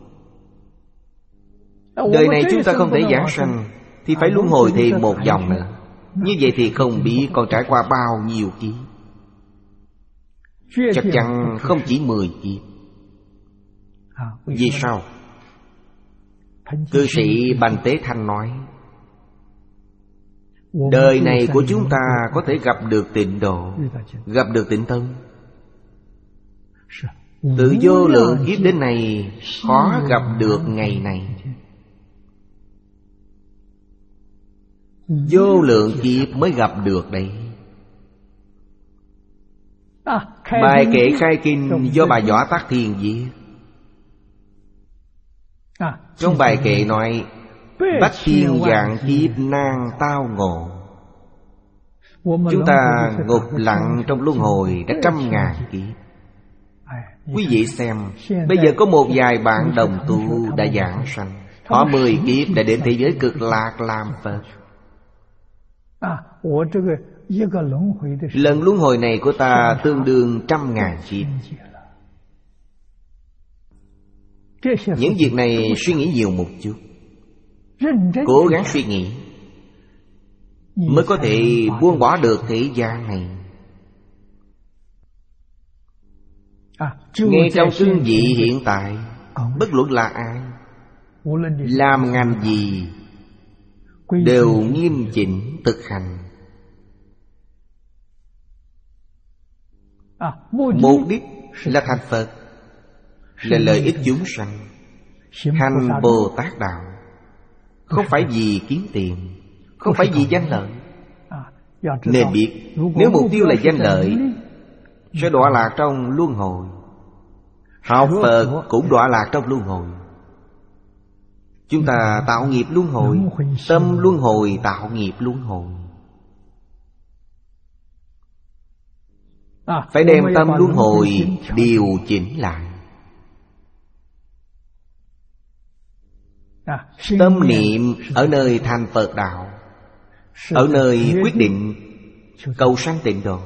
Đời này chúng ta không thể giảng sanh, thì phải luân hồi thêm một vòng nữa. Như vậy thì không biết còn trải qua bao nhiêu kiếp. Chắc chắn không chỉ mười kiếp. Vì sao? Cư sĩ Bành Tế Thanh nói, đời này của chúng ta có thể gặp được tịnh độ, gặp được tịnh tông. Từ vô lượng kiếp đến nay, khó gặp được ngày này. Vô lượng kiếp mới gặp được đấy. Bài kệ khai kinh do bà Võ Tắc Thiên viết. Trong bài kệ nói, bách thiên vạn kiếp nan tao ngộ. Chúng ta ngục lặng trong luân hồi đã trăm ngàn kiếp. Quý vị xem, bây giờ có một vài bạn đồng tu đã giảng sanh, họ mười kiếp đã đến thế giới cực lạc làm Phật. Lần luân hồi này của ta tương đương trăm ngàn kiếp. Những việc này suy nghĩ nhiều một chút, cố gắng suy nghĩ, mới có thể buông bỏ được thế gian này. Ngay trong cương vị hiện tại, bất luận là ai, làm ngành gì, đều nghiêm chỉnh thực hành. Mục đích là thành Phật, là lợi ích chúng sanh, hành Bồ Tát đạo. Không phải vì kiếm tiền, không phải vì danh lợi. Nên biết, nếu mục tiêu là danh lợi, sẽ đọa lạc trong luân hồi. Học Phật cũng đọa lạc trong luân hồi. Chúng ta tạo nghiệp luân hồi, tâm luân hồi tạo nghiệp luân hồi. Phải đem tâm luân hồi điều chỉnh lại. Tâm niệm ở nơi thành Phật đạo, ở nơi quyết định cầu sanh tịnh độ.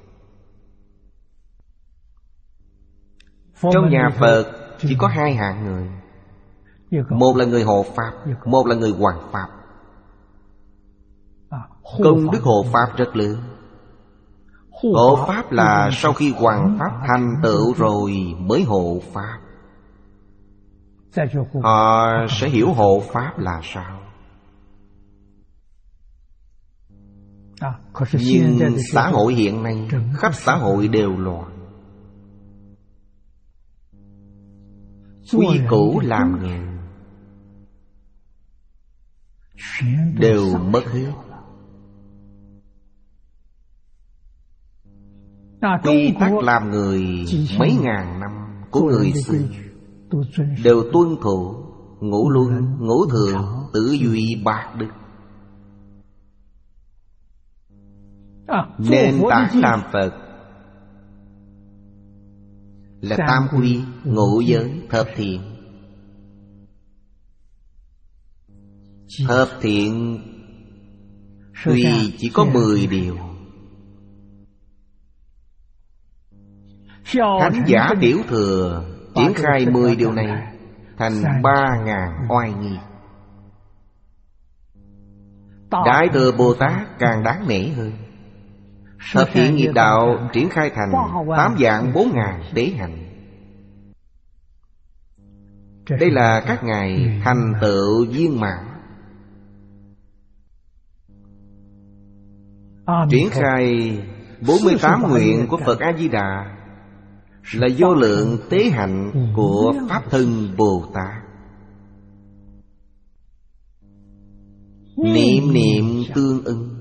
Trong nhà Phật chỉ có hai hạng người. Một là người hộ Pháp, một là người hoằng Pháp. Công đức hộ Pháp rất lớn. Hộ Pháp là sau khi hoằng Pháp thành tựu rồi mới hộ Pháp. Họ sẽ hiểu hộ Pháp là sao. Nhưng xã hội hiện nay, khắp xã hội đều loạn. Quy củ làm người đều mất hết. Quy tắc làm người mấy ngàn năm của người xưa đều tuân thủ ngũ luân, ngũ thường, tử duy, bát đức. Nền tảng làm Phật là tam quy, ngũ giới, thập thiện. Thập thiện tuy chỉ có mười điều. Thánh giả tiểu thừa triển khai mười điều này thành ba ngàn oai nghi. Đại thừa Bồ Tát càng đáng nể hơn. Thập thiện nghiệp đạo triển khai thành tám vạn bốn ngàn tế hành. Đây là các ngài thành tựu viên mãn. Triển khai bốn mươi tám nguyện của Phật A-di-đà là vô lượng tế hạnh của Pháp Thân Bồ Tát. Niệm niệm tương ưng,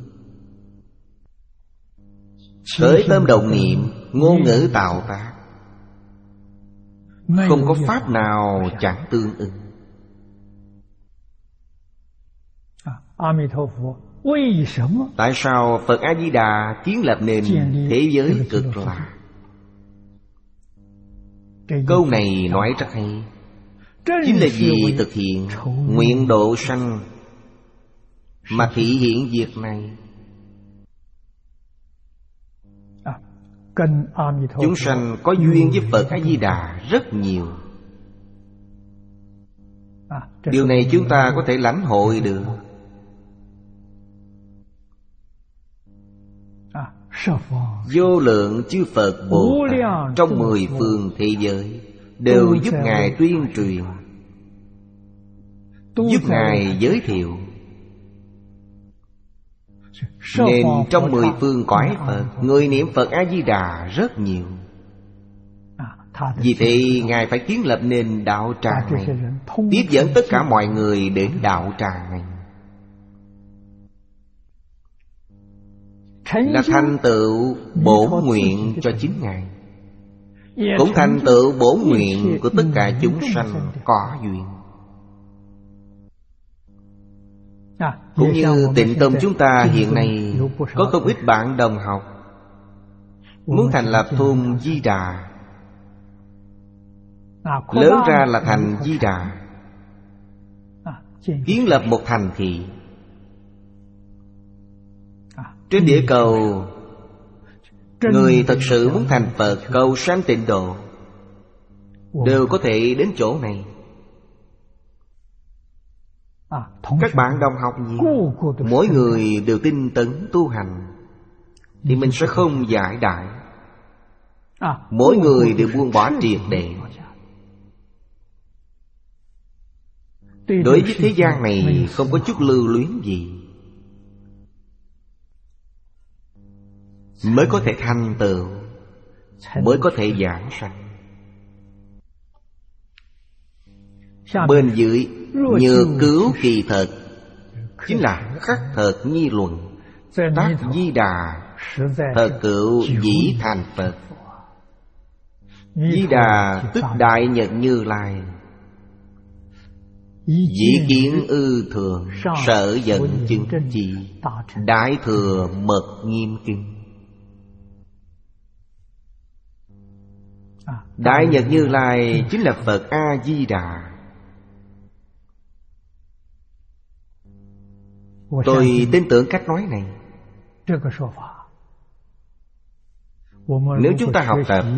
khởi tâm động niệm, ngôn ngữ tạo tác, không có pháp nào chẳng tương ưng. Tại sao Phật A-di-đà kiến lập nền thế giới cực lạc? Câu này nói rất hay. chính là vì thực hiện nguyện độ sanh mà thị hiện việc này. Chúng sanh có duyên với Phật A-di-đà rất nhiều. Điều này chúng ta có thể lãnh hội được. Vô lượng chư Phật Bồ Tát trong mười phương thế giới đều giúp Ngài tuyên truyền, giúp Ngài giới thiệu. Nên trong mười phương cõi Phật, người niệm Phật A-di-đà rất nhiều. Vì thế Ngài phải kiến lập nên đạo tràng này, tiếp dẫn tất cả mọi người đến đạo tràng này, là thành tựu bổn nguyện cho chính Ngài, cũng thành tựu bổn nguyện của tất cả chúng sanh có duyên. Cũng như Tịnh Tông chúng ta hiện nay có không ít bạn đồng học muốn thành lập thôn Di Đà, lớn ra là thành Di Đà, kiến lập một thành thị. Trên địa cầu, người thật sự muốn thành Phật, cầu sanh tịnh độ, đều có thể đến chỗ này. Các bạn đồng học nhiều, mỗi người đều tinh tấn tu hành, thì mình sẽ không giải đại. Mỗi người đều buông bỏ triệt để. Đối với thế gian này không có chút lưu luyến gì, mới có thể thành tựu, mới có thể giảng sanh. Bên dưới nhược cứu kỳ thật, chính là khắc thật nhi luận, tác Di Đà, thật cựu dĩ thành Phật. Di Đà tức Đại Nhật Như Lai, dĩ kiến ư thường, sở dẫn chứng chỉ, Đại Thừa Mật Nghiêm Kinh. Đại Nhật Như Lai chính là Phật A-di-đà. Tôi tin tưởng cách nói này. Nếu chúng ta học tập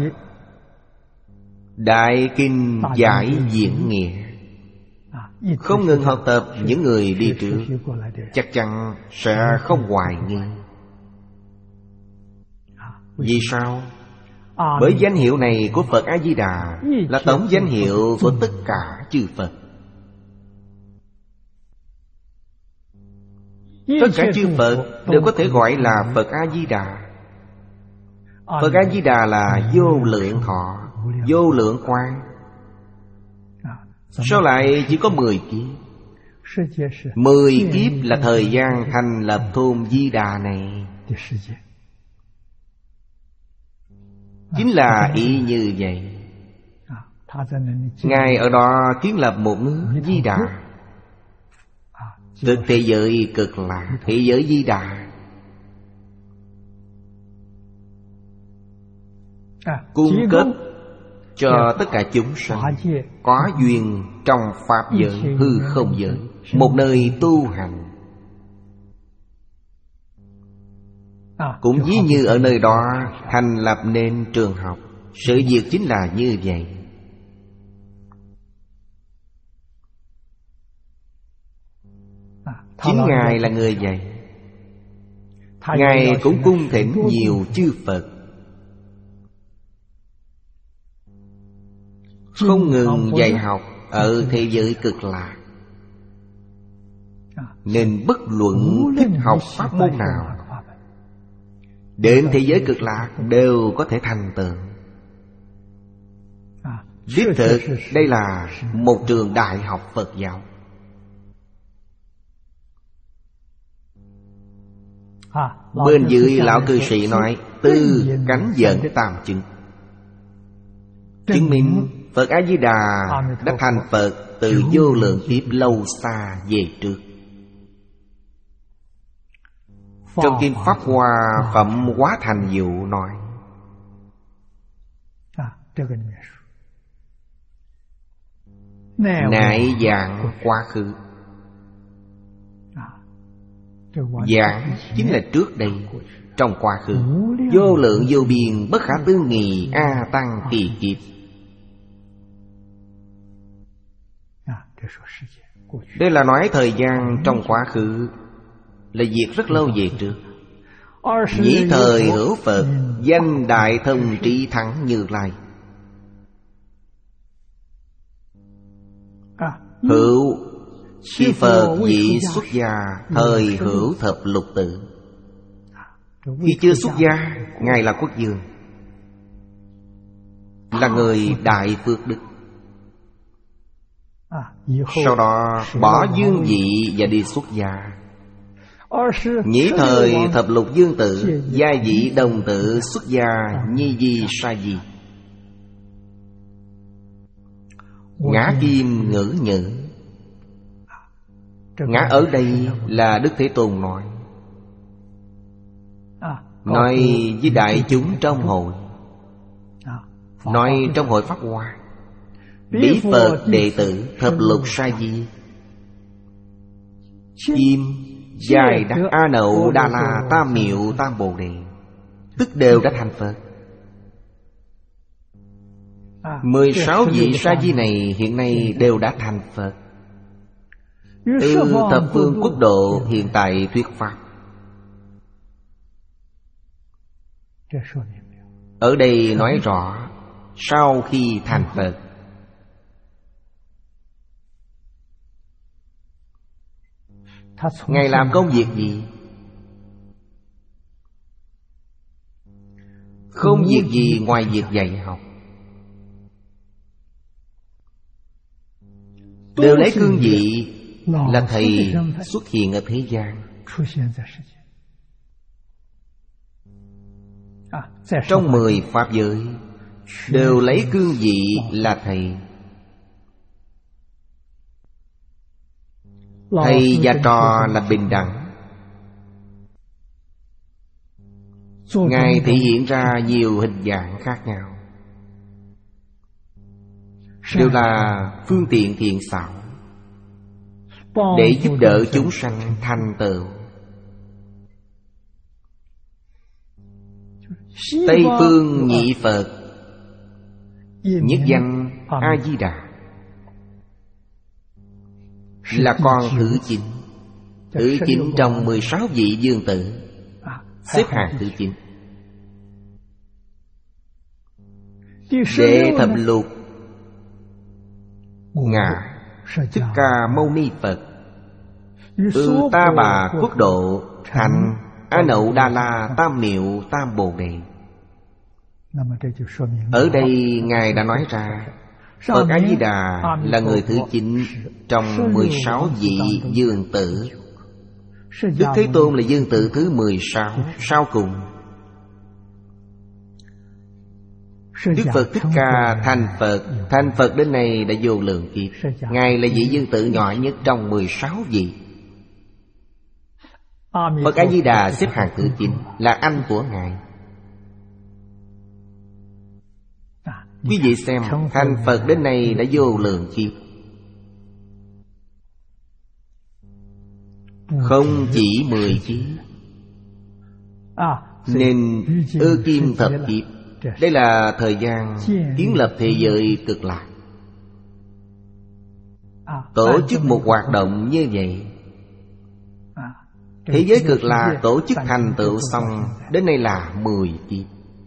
Đại Kinh Giải Diễn Nghĩa, không ngừng học tập những người đi trước, chắc chắn sẽ không hoài nghi. Vì sao? Bởi danh hiệu này của Phật A-di-đà là tổng danh hiệu của tất cả chư Phật. Tất cả chư Phật đều có thể gọi là Phật A-di-đà. Phật A-di-đà là vô lượng thọ, vô lượng quang. Sao lại chỉ có mười kiếp? Mười kiếp là thời gian thành lập thôn Di Đà này. Chính là ý như vậy. Ngài ở đó kiến lập một nước Di Đà, cực thế giới cực lạc, thế giới Di Đà, cung cấp cho tất cả chúng sanh có duyên trong pháp giới, hư không giới, một nơi tu hành. Cũng ví như ở nơi đó thành lập nên trường học. Sự việc chính là như vậy. Chính Ngài là người vậy. Ngài cũng cung thỉnh nhiều chư Phật, không ngừng dạy học ở thế giới cực lạc. Nên bất luận thích học pháp môn nào, đến thế giới cực lạc đều có thể thành tựu. Đích thực đây là một trường đại học Phật giáo. Bên dưới lão cư sĩ nói tư cánh dẫn tam chứng, chứng minh Phật A-di-đà đã thành Phật từ vô lượng kiếp lâu xa về trước. Trong Kinh Pháp Hoa Phẩm Hóa Thành Dụ nói, nại dạng quá khứ. Dạng chính là trước đây, trong quá khứ. Vô lượng vô biên bất khả tư nghị a tăng kỳ kiếp. Đây là nói thời gian trong quá khứ, là việc rất lâu về trước. Nhĩ thời hữu Phật, danh đại thông trí thắng Như Lai. Hữu khi Phật vị xuất gia, thời hữu thập lục tự. Khi chưa xuất gia, Ngài là quốc vương, là người đại phước đức. Sau đó bỏ dương vị và đi xuất gia. Nhĩ thời thập lục dương tự, gia vị đồng tự xuất gia, nhi di sa di. Ngã kim ngữ nhữ. Ngã ở đây là Đức Thế Tôn nói, nói với đại chúng trong hội, nói trong hội Pháp Hoa. Bỉ Phật đệ tử thập lục sa di, chim dài đắc A Nậu Đa La Tam Miệu Tam Bồ Đề, tức đều đã thành Phật. Mười sáu vị sa di này hiện nay đều đã thành Phật. Từ thập phương quốc độ hiện tại thuyết pháp. Ở đây nói rõ sau khi thành Phật, Ngài làm công việc gì? Không việc gì ngoài việc dạy học. Đều lấy cương vị là thầy xuất hiện ở thế gian. Trong mười pháp giới đều lấy cương vị là thầy. Thầy và trò là bình đẳng. Ngài thể hiện ra nhiều hình dạng khác nhau, đều là phương tiện thiện xảo để giúp đỡ chúng sanh thành tựu. Tây phương nhị Phật, nhất danh A Di Đà, là con thứ chín. Thứ chín trong mười sáu vị dương tử, xếp hạng thứ chín. Đệ thập lục Ngài Thích Ca Mâu Ni Phật, từ Ta Bà quốc độ thành A Nậu Đa La Tam Miệu Tam Bồ Đề. Ở đây Ngài đã nói ra Phật A Di Đà là người thứ chín trong mười sáu vị dương tử. Đức Thế Tôn là dương tử thứ mười sáu, sau cùng. Đức Phật Thích Ca thành Phật, thành Phật đến nay đã vô lượng kiếp. Ngài là vị dương tử nhỏ nhất trong mười sáu vị. Phật A Di Đà xếp hạng thứ chín, là anh của Ngài. Quý vị xem, thành Phật đến nay đã vô lượng kiếp. Không chỉ mười kiếp, nên ư kim thập kiếp. Đây là thời gian kiến lập thế giới cực lạc. Tổ chức một hoạt động như vậy, thế giới cực lạc tổ chức thành tựu xong, đến nay là mười kiếp.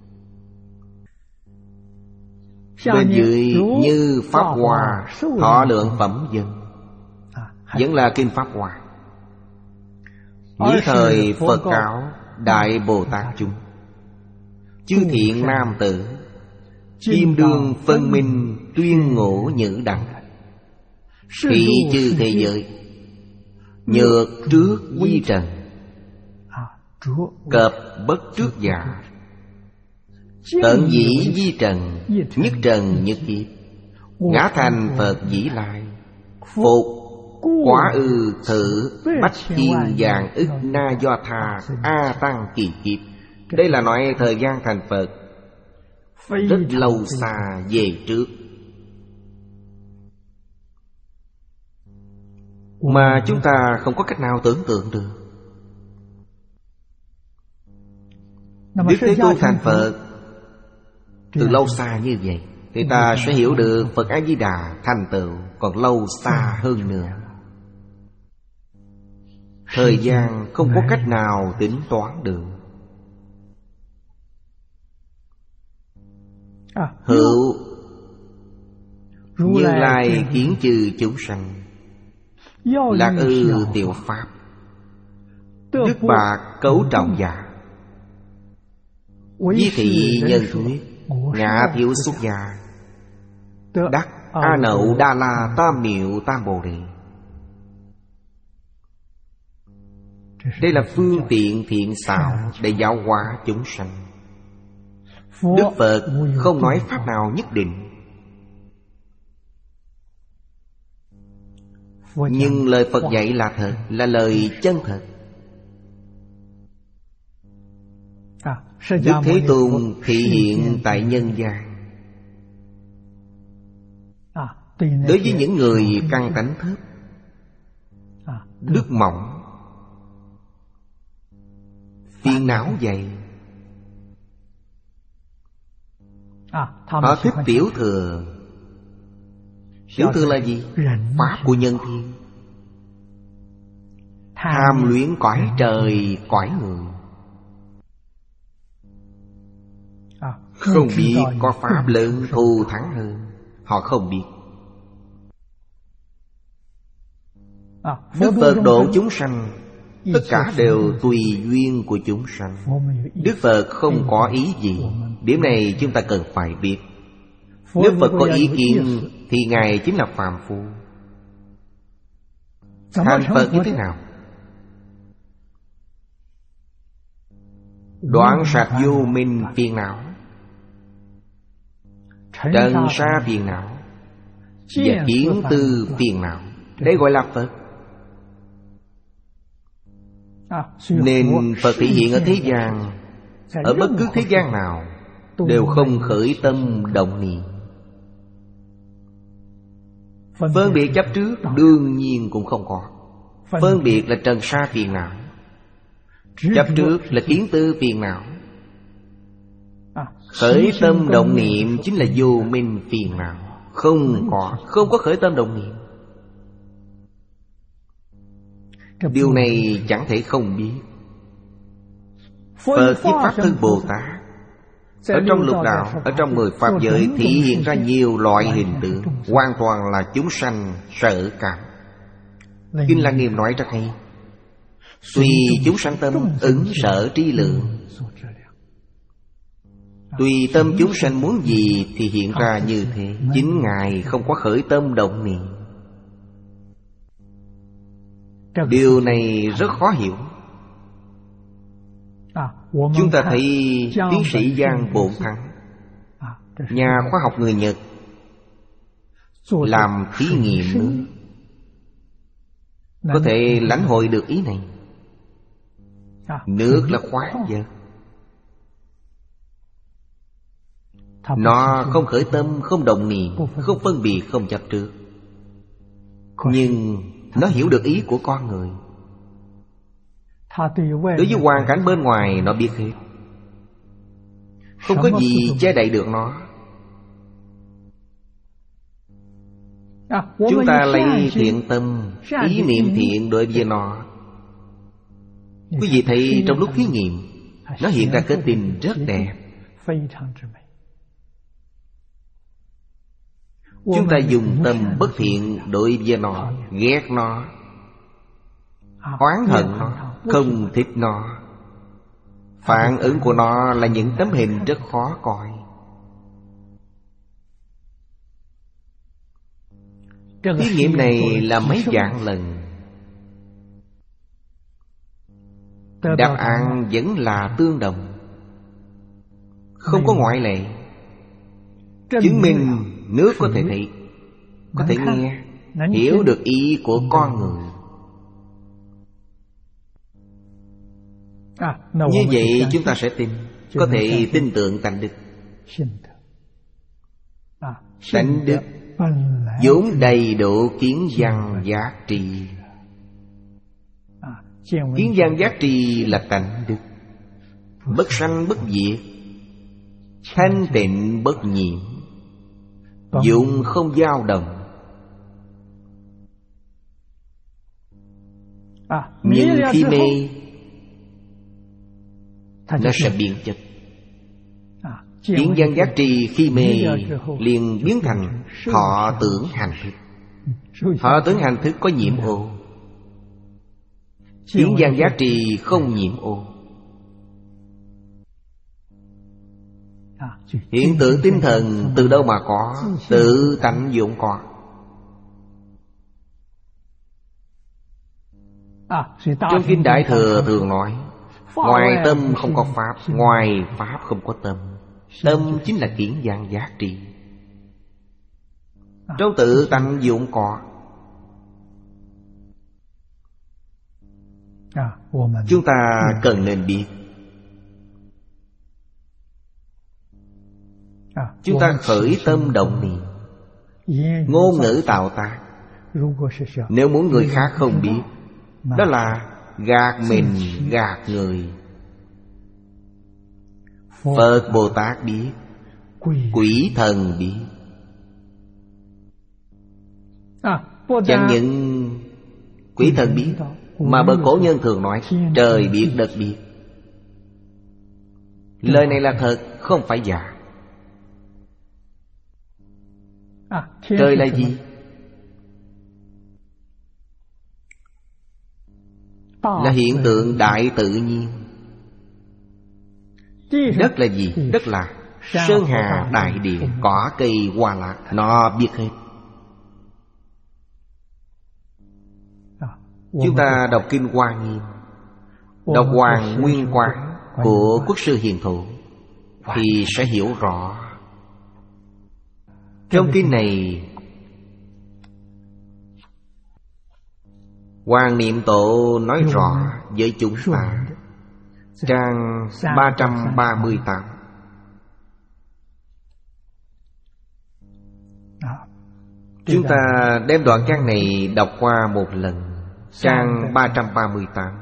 Bên dưới như Pháp Hoa, thọ lượng phẩm dân, vẫn là kinh Pháp Hoa. Nhĩ thời Phật cáo Đại Bồ Tát chúng, chư thiện nam tử, kim đương phân minh, tuyên ngộ nhữ đẳng. Thị chư thế giới, nhược trước di trần, cập bất trước giả. Tận dĩ di trần, nhất trần nhất kiếp, ngã thành Phật dĩ lai. Phục quá ư thử, bách thiên vạn ức na do tha, a tăng kỳ kiếp. Đây là nói thời gian thành Phật rất lâu xa về trước. mà chúng ta không có cách nào tưởng tượng được. Đức Thế Tôn thành Phật từ lâu xa như vậy, thì ta sẽ hiểu được Phật A-di-đà thành tựu còn lâu xa hơn nữa. Thời gian không có cách nào tính toán được. Hữu Như Lai kiến chư chúng sanh, lạc ư tiểu pháp, đức bạc cấu trọng giả, di thị nhân thuyết, ngã thiếu xuất gia, đắc A Nậu Đa La Tam Miệu Tam Bồ Đề. Đây là phương tiện thiện xảo để giáo hóa chúng sanh. Đức Phật không nói pháp nào nhất định, nhưng lời Phật dạy là thật, là lời chân thật. Đức Thế Tôn thị hiện tại nhân gian. Đối với những người căn tánh thấp, đức mỏng, phiền não dày, họ thích tiểu thừa. Tiểu thừa là gì? Pháp của nhân thiên. Tham luyến cõi trời, cõi người. Không biết có pháp lớn thù thắng hơn. Họ không biết. Đức Phật độ chúng sanh, tất cả đều tùy duyên của chúng sanh. Đức Phật không có ý gì. Điểm này chúng ta cần phải biết. Nếu Phật có ý kiến thì Ngài chính là phàm phu. Thành Phật như thế nào? Đoạn sạch vô minh phiền não, trần sa phiền não và kiến tư phiền não. Đây gọi là Phật. Nên Phật thể hiện ở thế gian, ở bất cứ thế gian nào, đều không khởi tâm động niệm. Phân biệt chấp trước đương nhiên cũng không có. Phân biệt là trần sa phiền não, chấp trước là kiến tư phiền não. Khởi tâm động niệm chính là vô minh phiền não. Không có, không có khởi tâm động niệm. Điều này chẳng thể không biết. Phật với Pháp Thân Bồ Tát ở trong lục đạo, ở trong mười pháp giới thể hiện ra nhiều loại hình tượng, hoàn toàn là chúng sanh sở cảm. Kinh Lăng Nghiêm nói rất hay: tùy chúng sanh tâm ứng sở tri lượng. Tùy tâm chúng sanh muốn gì thì hiện ra như thế. Chính Ngài không có khởi tâm động niệm. Điều này rất khó hiểu. Chúng ta thấy tiến sĩ Giang Bổn Thắng, nhà khoa học người Nhật, làm thí nghiệm nữa, có thể lãnh hội được ý này. Nước là khoáng vật, nó không khởi tâm, không động niệm, không phân biệt, không chấp trước. Nhưng nó hiểu được ý của con người. Đối với hoàn cảnh bên ngoài nó biết hết, không có gì che đậy được nó. Chúng ta lấy thiện tâm, ý niệm thiện đối với nó. Quý vị thấy trong lúc thí nghiệm, nó hiện ra kết tinh rất đẹp. Chúng ta dùng tâm bất thiện đối với nó, ghét nó, oán hận nó, không thích nó. Phản ứng của nó là những tấm hình rất khó coi. Thí nghiệm này là mấy vạn lần, đáp án vẫn là tương đồng, không có ngoại lệ. Chứng minh nước có thể thấy, có thể nghe, hiểu được ý của con người. Như vậy chúng ta sẽ tin, có thể tin tưởng tánh đức. Tánh đức vốn đầy đủ kiến văn giác trì. Kiến văn giác trì là tánh đức, bất sanh bất diệt, thanh tịnh bất nhiễm, dụng không dao động. Nhưng khi mê, nó sẽ biến chất. Kiến văn giác trì khi mê liền biến thành thọ tưởng hành thức. Thọ tưởng hành thức có nhiễm ô, kiến văn giác trì không nhiễm ô. Hiện tượng tinh thần từ đâu mà có? Tự tánh vốn có. Trong Kinh Đại Thừa thường nói, ngoài tâm không có pháp, ngoài pháp không có tâm. Tâm chính là kiến văn giác trì. Trong tự tánh vốn có. Chúng ta cần nên biết. Chúng ta khởi tâm động niệm, ngôn ngữ tạo tác. Nếu muốn người khác không biết, đó là gạt mình, gạt người. Phật Bồ Tát biết, quỷ thần biết. Chẳng những quỷ thần biết, mà bậc cổ nhân thường nói trời biết đất biết. Lời này là thật, không phải giả. Trời là gì? Là hiện tượng đại tự nhiên. Đất là gì? Đất là sơn hà đại địa, cỏ cây hoa lá. Nó biết hết. Chúng ta đọc Kinh Hoa Nghiêm, đọc Hoàng Nguyên Quán của Quốc sư Hiền Thủ thì sẽ hiểu rõ. Trong kinh này, Hoàng Niệm Tổ nói rõ với chúng ta. Trang ba trăm ba mươi tám. Chúng ta đem đoạn trang này đọc qua một lần. Trang ba trăm ba mươi tám.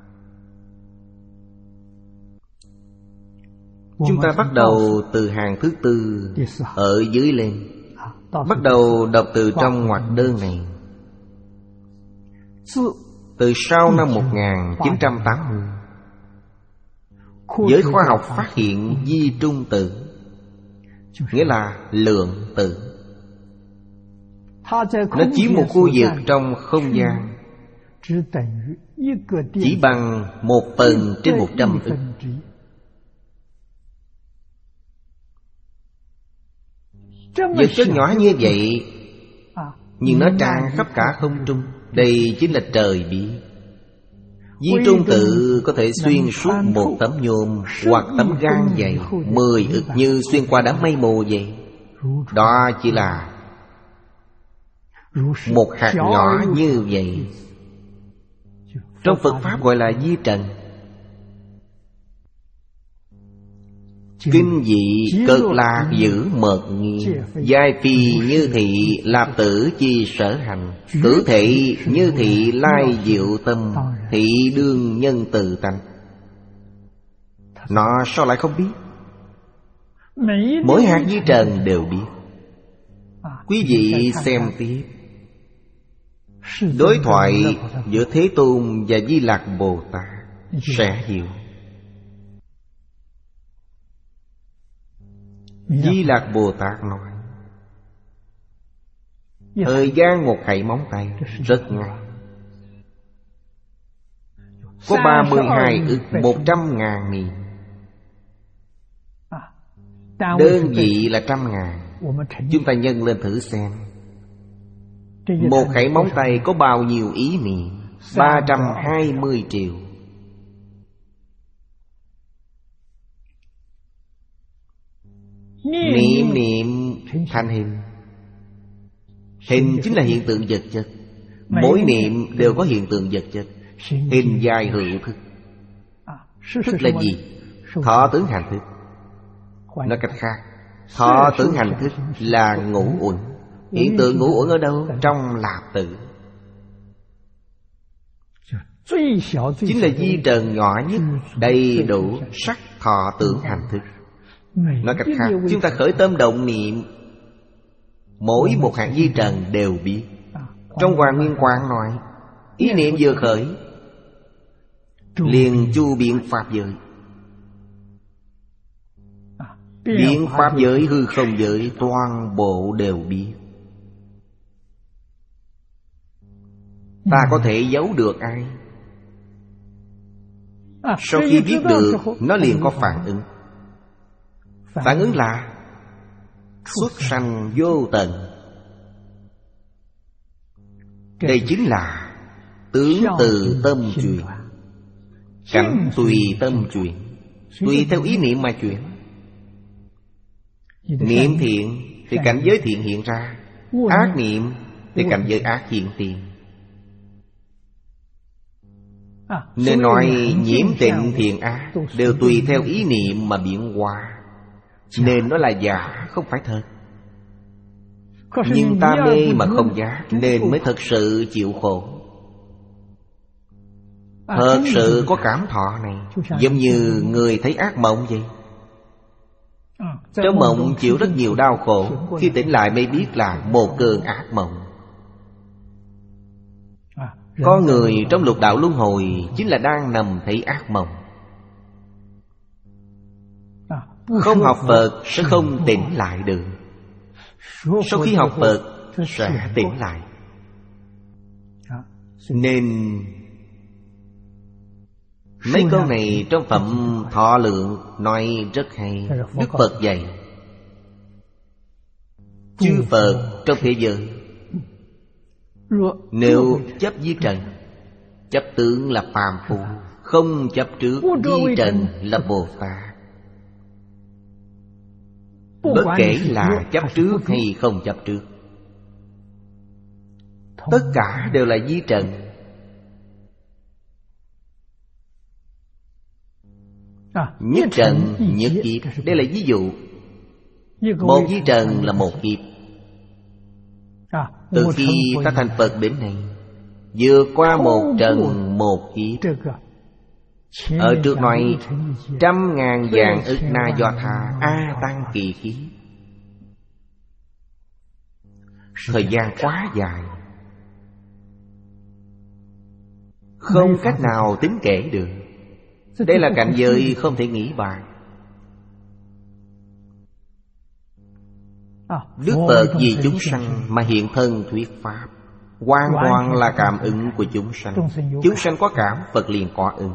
Chúng ta bắt đầu từ hàng thứ tư ở dưới lên. Bắt đầu đọc từ trong ngoặc đơn này. Từ sau năm một nghìn chín trăm tám mươi, giới khoa học phát hiện di trung tử, nghĩa là lượng tử. Nó chiếm một khu vực trong không gian chỉ bằng một tầng trên một trăm ức. Vật chất nhỏ như vậy, nhưng nó tràn khắp cả không trung. Đây chính là trời biết. Di trung tự có thể xuyên suốt một tấm nhôm hoặc tấm gan dày mười ức, như xuyên qua đám mây mù vậy. Đó chỉ là một hạt nhỏ như vậy. Trong Phật Pháp gọi là di trần. Kinh dị cực lạc giữ mật nghi, giai phi như thị lạp tử chi sở hành, cử thị như thị lai diệu tâm, thị đương nhân tự tánh. Nó sao lại không biết? Mỗi hạt di trần đều biết. Quý vị xem tiếp đối thoại giữa Thế Tôn và Di Lạc Bồ Tát sẽ hiểu. Di Lạc Bồ Tát nói, thời gian một khẩy móng tay rất ngắn, có ba mươi hai ức một trăm ngàn niệm. Đơn vị là trăm ngàn. Chúng ta nhân lên thử xem. Một khẩy móng tay có bao nhiêu ý niệm? Ba trăm hai mươi triệu. Niệm niệm thành hình. Hình chính là hiện tượng vật chất. Mỗi niệm đều có hiện tượng vật chất. Hình dài hữu thức. Thức là gì? Thọ tưởng hành thức. Nói cách khác, thọ tưởng hành thức là ngũ uẩn. Hiện tượng ngũ uẩn ở đâu? Trong lạp tử. chính là vi trần nhỏ nhất, đầy đủ sắc thọ tưởng hành thức. Nói cách khác, chúng ta khởi tâm động niệm, mỗi một hạt vi trần đều biết. Trong Hoàng Nguyên Quán nói, ý niệm vừa khởi, liền chu biện pháp giới. Biện pháp giới, hư không giới, toàn bộ đều biết. Ta có thể giấu được ai? Sau khi biết được, nó liền có phản ứng. Phản ứng là xuất sanh vô tận. Đây chính là tướng từ tâm chuyển, cảnh tùy tâm chuyển, tùy theo ý niệm mà chuyển. Niệm thiện thì cảnh giới thiện hiện ra, ác niệm thì cảnh giới ác hiện tiền. Nên nói nhiễm tịnh thiện ác đều tùy theo ý niệm mà biến hóa, nên nó là giả, không phải thật. Nhưng ta mê mà không giác, nên mới thật sự chịu khổ. Thật sự có cảm thọ này, giống như người thấy ác mộng vậy. Trong mộng chịu rất nhiều đau khổ, khi tỉnh lại mới biết là một cơn ác mộng. Có người trong lục đạo luân hồi chính là đang nằm thấy ác mộng. Không học Phật sẽ không tỉnh lại được. Sau khi học Phật sẽ tỉnh lại. Nên mấy câu này trong Phẩm Thọ Lượng nói rất hay. Đức Phật dạy chư Phật trong thế giới, nếu chấp vi trần, chấp tướng là phàm phu, không chấp trước vi trần là Bồ Tát. Bất kể là chấp trước hay không chấp trước, tất cả đều là vi trần. Nhất trần nhất kiếp, đây là ví dụ. Một vi trần là một kiếp. Từ khi ta thành Phật đến nay, vượt qua một trần một kiếp. Ở trước nói trăm ngàn vạn ức na do tha a tăng kỳ kiếp. Thời gian quá dài, không cách nào tính kể được. Đây là cảnh giới không thể nghĩ bàn. Đức Phật vì chúng sanh mà hiện thân thuyết pháp, hoàn toàn là cảm ứng của chúng sanh. Chúng sanh có cảm, Phật liền có ứng.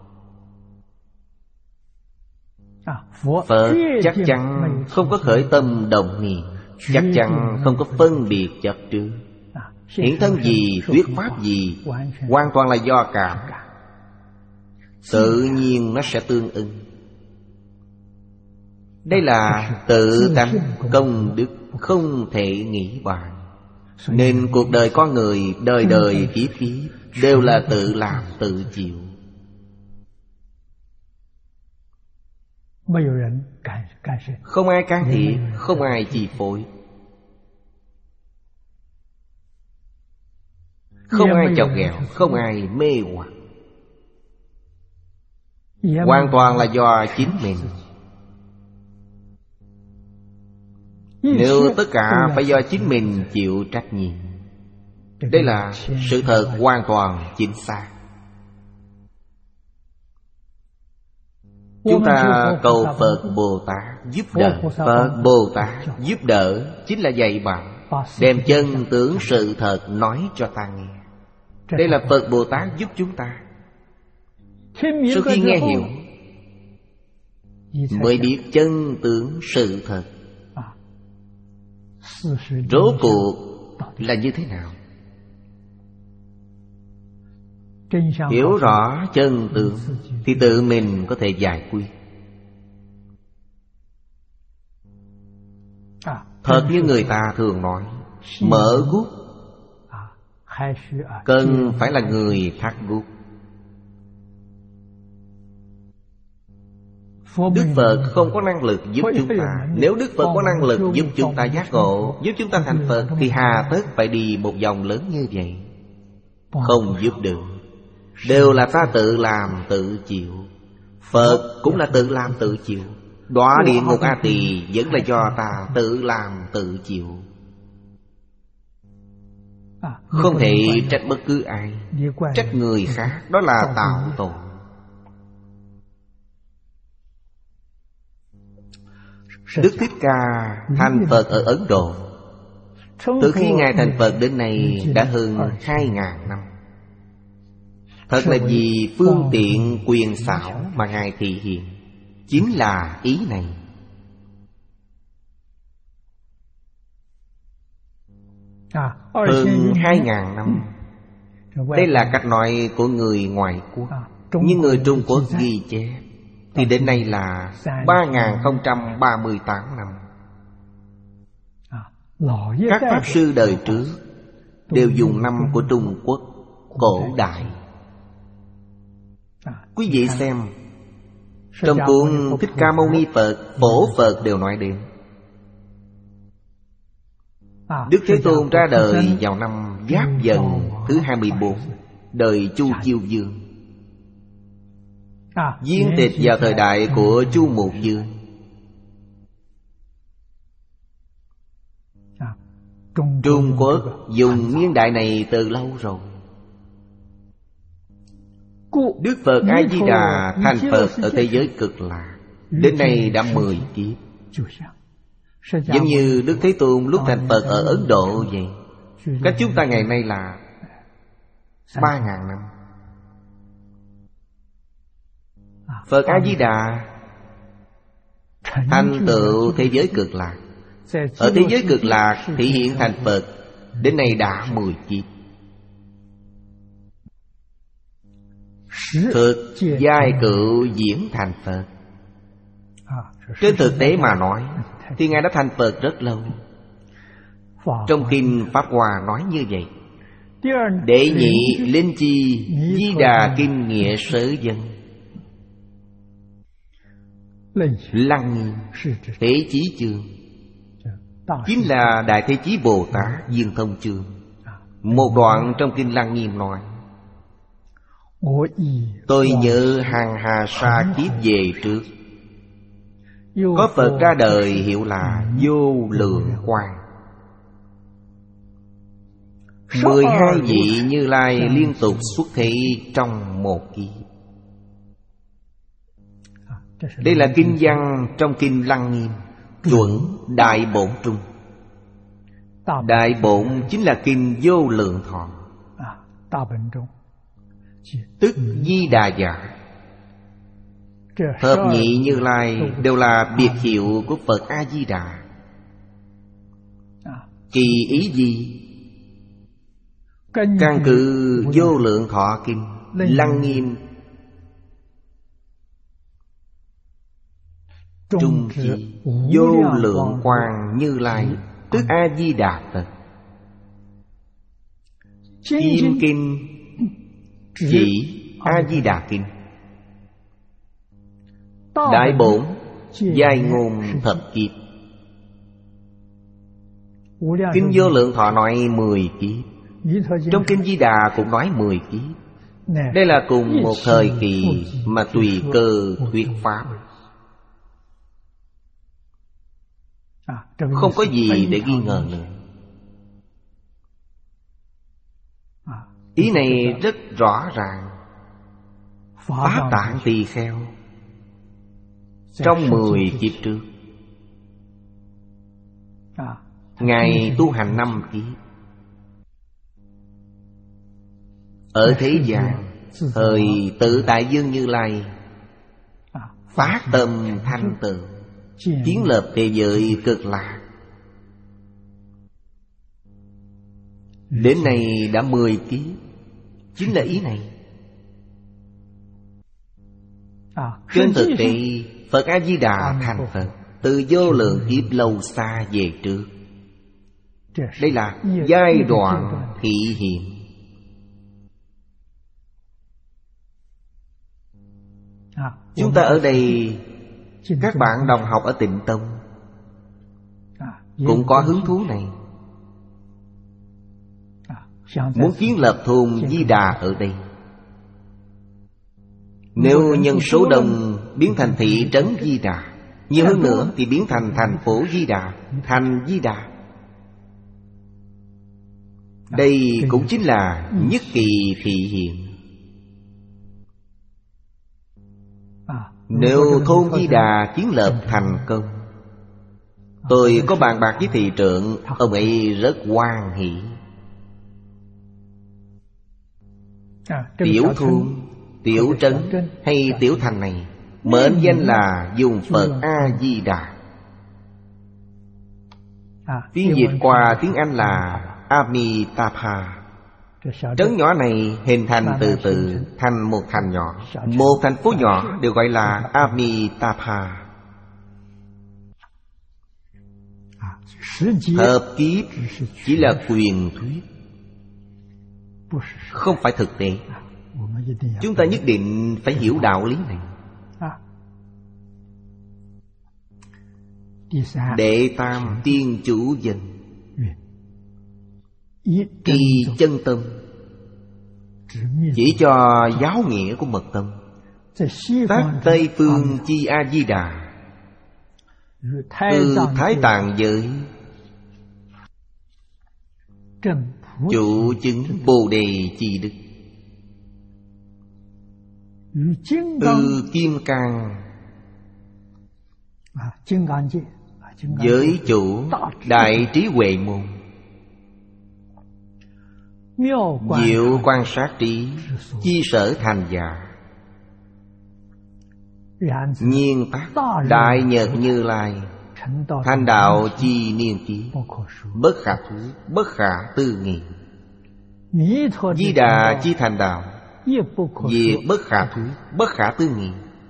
Phật chắc chắn không có khởi tâm động niệm, chắc chắn không có phân biệt chấp trước. Hiện thân gì, thuyết pháp gì, hoàn toàn là do cảm. Tự nhiên nó sẽ tương ứng. Đây là tự tánh công đức, không thể nghĩ bàn. Nên cuộc đời con người đời đời kiếp kiếp đều là tự làm tự chịu. Không ai can thiệp, không ai chi phối, không ai chọc ghẹo, không ai mê hoặc. Hoàn toàn là do chính mình. Nếu tất cả phải do chính mình chịu trách nhiệm, đây là sự thật hoàn toàn chính xác. Chúng ta cầu Phật Bồ Tát giúp đỡ. Phật Bồ Tát giúp đỡ chính là dạy bảo, đem chân tướng sự thật nói cho ta nghe. Đây là Phật Bồ Tát giúp chúng ta. Sau khi nghe hiểu, mới biết chân tướng sự thật rốt cuộc là như thế nào. Hiểu rõ chân tướng thì tự mình có thể giải quyết. Thật như người ta thường nói, mở gút cần phải là người thắt gút. Đức Phật không có năng lực giúp chúng ta. Nếu Đức Phật có năng lực giúp chúng ta giác ngộ, giúp chúng ta thành Phật, thì hà tất phải đi một vòng lớn như vậy. Không giúp được. đều là ta tự làm tự chịu. Phật cũng là tự làm tự chịu. Đọa địa ngục A Tỳ vẫn là do ta tự làm tự chịu. Không thể trách bất cứ ai. Trách người khác đó là tạo tội. Đức Thích Ca thành Phật ở Ấn Độ. Từ khi Ngài thành Phật đến nay đã hơn hai ngàn năm. Thật là vì phương tiện quyền xảo mà Ngài thị hiện chính là ý này. Hơn hai ngàn năm. Đây là cách nói của người ngoại quốc. Nhưng người Trung Quốc ghi chép thì đến nay là ba nghìn không trăm ba mươi tám năm. Các Pháp Sư đời trước đều dùng năm của Trung Quốc cổ đại. Quý vị xem, trong cuốn Thích Ca Mâu Ni Phật, Phổ Phật đều nói đến Đức Thế Tôn ra đời vào năm Giáp Dần thứ hai mươi bốn, đời Chu Chiêu Dương. Viên tịch vào thời đại của Chu Mục Dương. Trung Quốc dùng niên đại này từ lâu rồi. Đức Phật A-di-đà thành Phật ở thế giới Cực Lạc đến nay đã mười kiếp. Giống như Đức Thế Tôn lúc thành Phật ở Ấn Độ vậy. Cách chúng ta ngày nay là ba ngàn năm. Phật A-di-đà thành tựu thế giới Cực Lạc. Ở thế giới Cực Lạc thể hiện thành Phật đến nay đã mười kiếp. Thực giai cựu diễn thành Phật. Trên thực tế mà nói thì Ngài đã thành Phật rất lâu. Trong kinh Pháp Hoa nói như vậy: Đệ nhị linh chi Di Đà kinh nghĩa sở dân. Lăng Nghiêm Thế Chí Chương chính là Đại Thế Chí Bồ Tát Viên Thông Chương. Một đoạn trong kinh Lăng Nghiêm nói: Tôi nhớ hàng hà sa kiếp về trước, có Phật ra đời hiệu là Vô Lượng Quang. Mười hai vị Như Lai liên tục xuất thế trong một kiếp. Đây là kinh văn trong kinh Lăng Nghiêm, chuẩn Đại Bổn Trung. Đại Bổn chính là kinh Vô Lượng Thọ, tức Di Đà Giả. Hợp nhị Như Lai đều là biệt hiệu của Phật A-di-đà. Kỳ ý gì? Căn cứ Vô Lượng Thọ kinh Lăng Nghiêm trung chi Vô Lượng Quang Như Lai, tức A-di-đà Phật. Kim kinh chỉ A-di-đà kinh. Đại Bổn giai ngôn thập kiếp. Kinh Vô Lượng Thọ nói mười kiếp. Trong kinh Di Đà cũng nói mười kiếp. Đây là cùng một thời kỳ mà tùy cơ thuyết pháp, không có gì để nghi ngờ nữa. Ý này rất rõ ràng. Pháp Tạng Tỳ Kheo trong mười kiếp trước, Ngài tu hành năm kiếp. Ở thế gian, thời Tự Tại Dương Như Lai phát tâm thanh tựu, kiến lập thế giới Cực Lạc. Đến nay đã mười kiếp. Chính là ý này. Trên thực tế, Phật A-di-đà thành Phật từ vô lượng kiếp lâu xa về trước. Đây là giai đoạn thị hiện. Chúng ta ở đây, các bạn đồng học ở Tịnh Tông cũng có hứng thú này, muốn kiến lập thôn Di Đà ở đây. Nếu nhân số đông biến thành thị trấn Di Đà, nhiều hơn nữa thì biến thành thành phố Di Đà, thành Di Đà. Đây cũng chính là nhất kỳ thị hiện. Nếu thôn Di Đà kiến lập thành công, tôi có bàn bạc với thị trưởng, ông ấy rất hoan hỷ. Tiểu thôn, tiểu trấn hay tiểu thành này mệnh danh là dùng Phật A-di-đà. Phiên dịch qua tiếng Anh là Amitabha. Trấn nhỏ này hình thành từ từ thành một thành nhỏ. Một thành phố nhỏ đều gọi là Amitabha. Hợp kiếp chỉ là truyền thuyết, không phải thực tế. Chúng ta nhất định phải hiểu đạo lý này. Đệ tam tiên chủ danh, y chân tâm, chỉ cho giáo nghĩa của mật tâm. Tác Tây Phương chi A-di-đà, từ Thái Tạng giới chủ chứng Bồ Đề chi đức. Từ Kim Cang giới chủ đại trí huệ môn. Diệu quan sát trí chi sở thành giả. Nhiên tác đại nhật Như Lai, thành đạo chi niên ký, bất khả thuyết, bất khả tư nghị. Di Đà chi thành đạo, vì bất khả thuyết, bất khả tư nghị.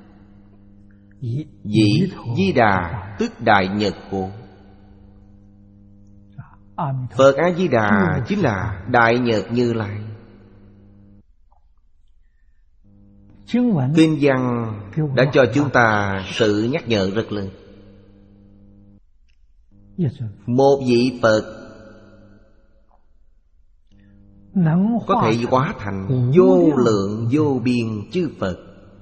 Vì Di Đà tức đại nhật cổ. Phật A-di-đà chính là đại nhật Như Lai. Kinh văn đã cho chúng ta sự nhắc nhở rất lớn. Một vị Phật có thể hóa thành vô lượng vô biên chư Phật.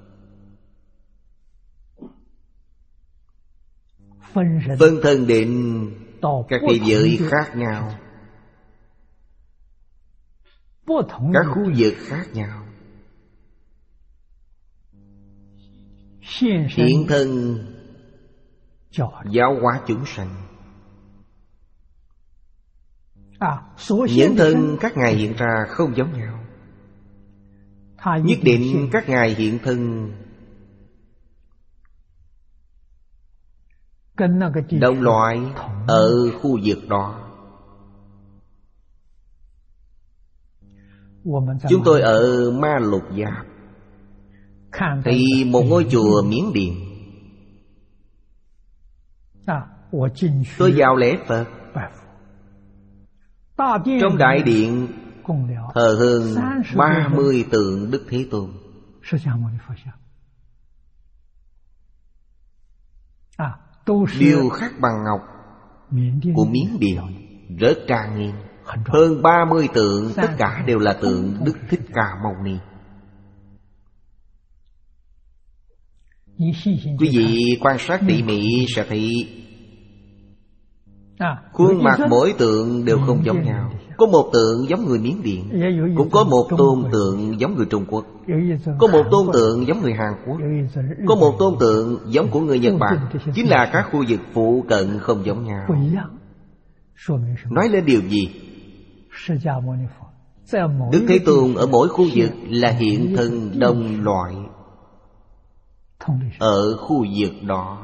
Phân thân định các thế giới khác nhau, các khu vực khác nhau, hiện thân giáo hóa chúng sanh. Những thân các ngài hiện ra không giống nhau. Nhất định các ngài hiện thân đồng loại ở khu vực đó. Chúng tôi ở Ma Lục Giáp thì một ngôi chùa Miến Điện. Tôi vào lễ Phật. Trong đại điện thờ hơn ba mươi tượng Đức Thế Tôn. Đều khắc bằng ngọc của Miến Điện, rất trang nghiêm. Hơn ba mươi tượng, tất cả đều là tượng Đức Thích Ca Mâu Ni. Quý vị quan sát tỉ mỉ sẽ thấy khuôn mặt mỗi tượng đều không giống nhau. Có một tượng giống người Miến Điện, cũng có một tôn tượng giống người Trung Quốc, có một tôn tượng giống người Hàn Quốc, có một tôn tượng giống của người Nhật Bản. Chính là các khu vực phụ cận không giống nhau. Nói lên điều gì? Đức Thế Tôn ở mỗi khu vực là hiện thân đồng loại ở khu vực đó,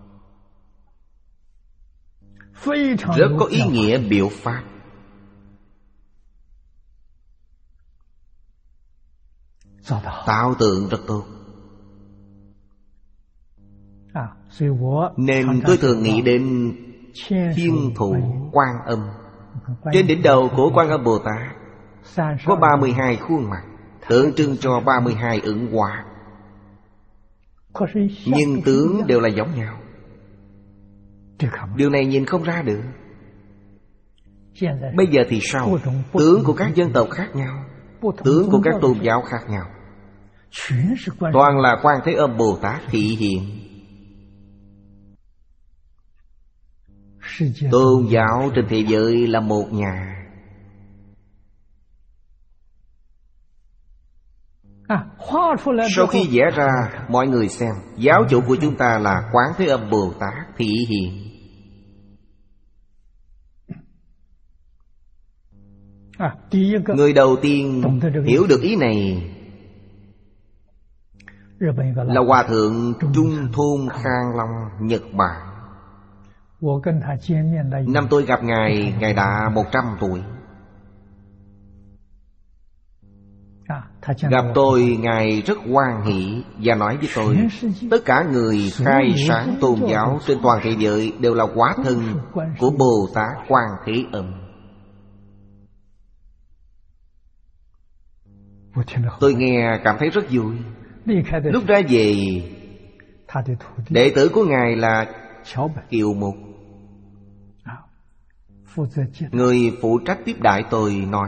rất có ý nghĩa biểu pháp. Tạo tượng rất tốt. Nên tôi thường nghĩ đến Thiên Thủ Quan Âm. Trên đỉnh đầu của Quan Âm Bồ Tát có ba mươi hai khuôn mặt, tượng trưng cho ba mươi hai ửng hỏa, nhưng tướng đều là giống nhau. Điều này nhìn không ra được. Bây giờ thì sao? Tướng của các dân tộc khác nhau, tướng của các tôn giáo khác nhau, toàn là Quan Thế Âm Bồ Tát thị hiện. Tôn giáo trên thế giới là một nhà. Sau khi vẽ ra, mọi người xem, giáo chủ của chúng ta là Quán Thế Âm Bồ Tát thị hiện. Người đầu tiên hiểu được ý này là Hòa Thượng Trung Thôn Khang Long, Nhật Bản. Năm tôi gặp Ngài, Ngài đã một trăm tuổi. Gặp tôi, Ngài rất hoan hỷ và nói với tôi, tất cả người khai sáng tôn giáo trên toàn thế giới đều là hóa thân của Bồ Tát Quan Thế Âm. Tôi nghe cảm thấy rất vui. Lúc ra về, đệ tử của Ngài là Kiều Mục, người phụ trách tiếp đãi tôi, nói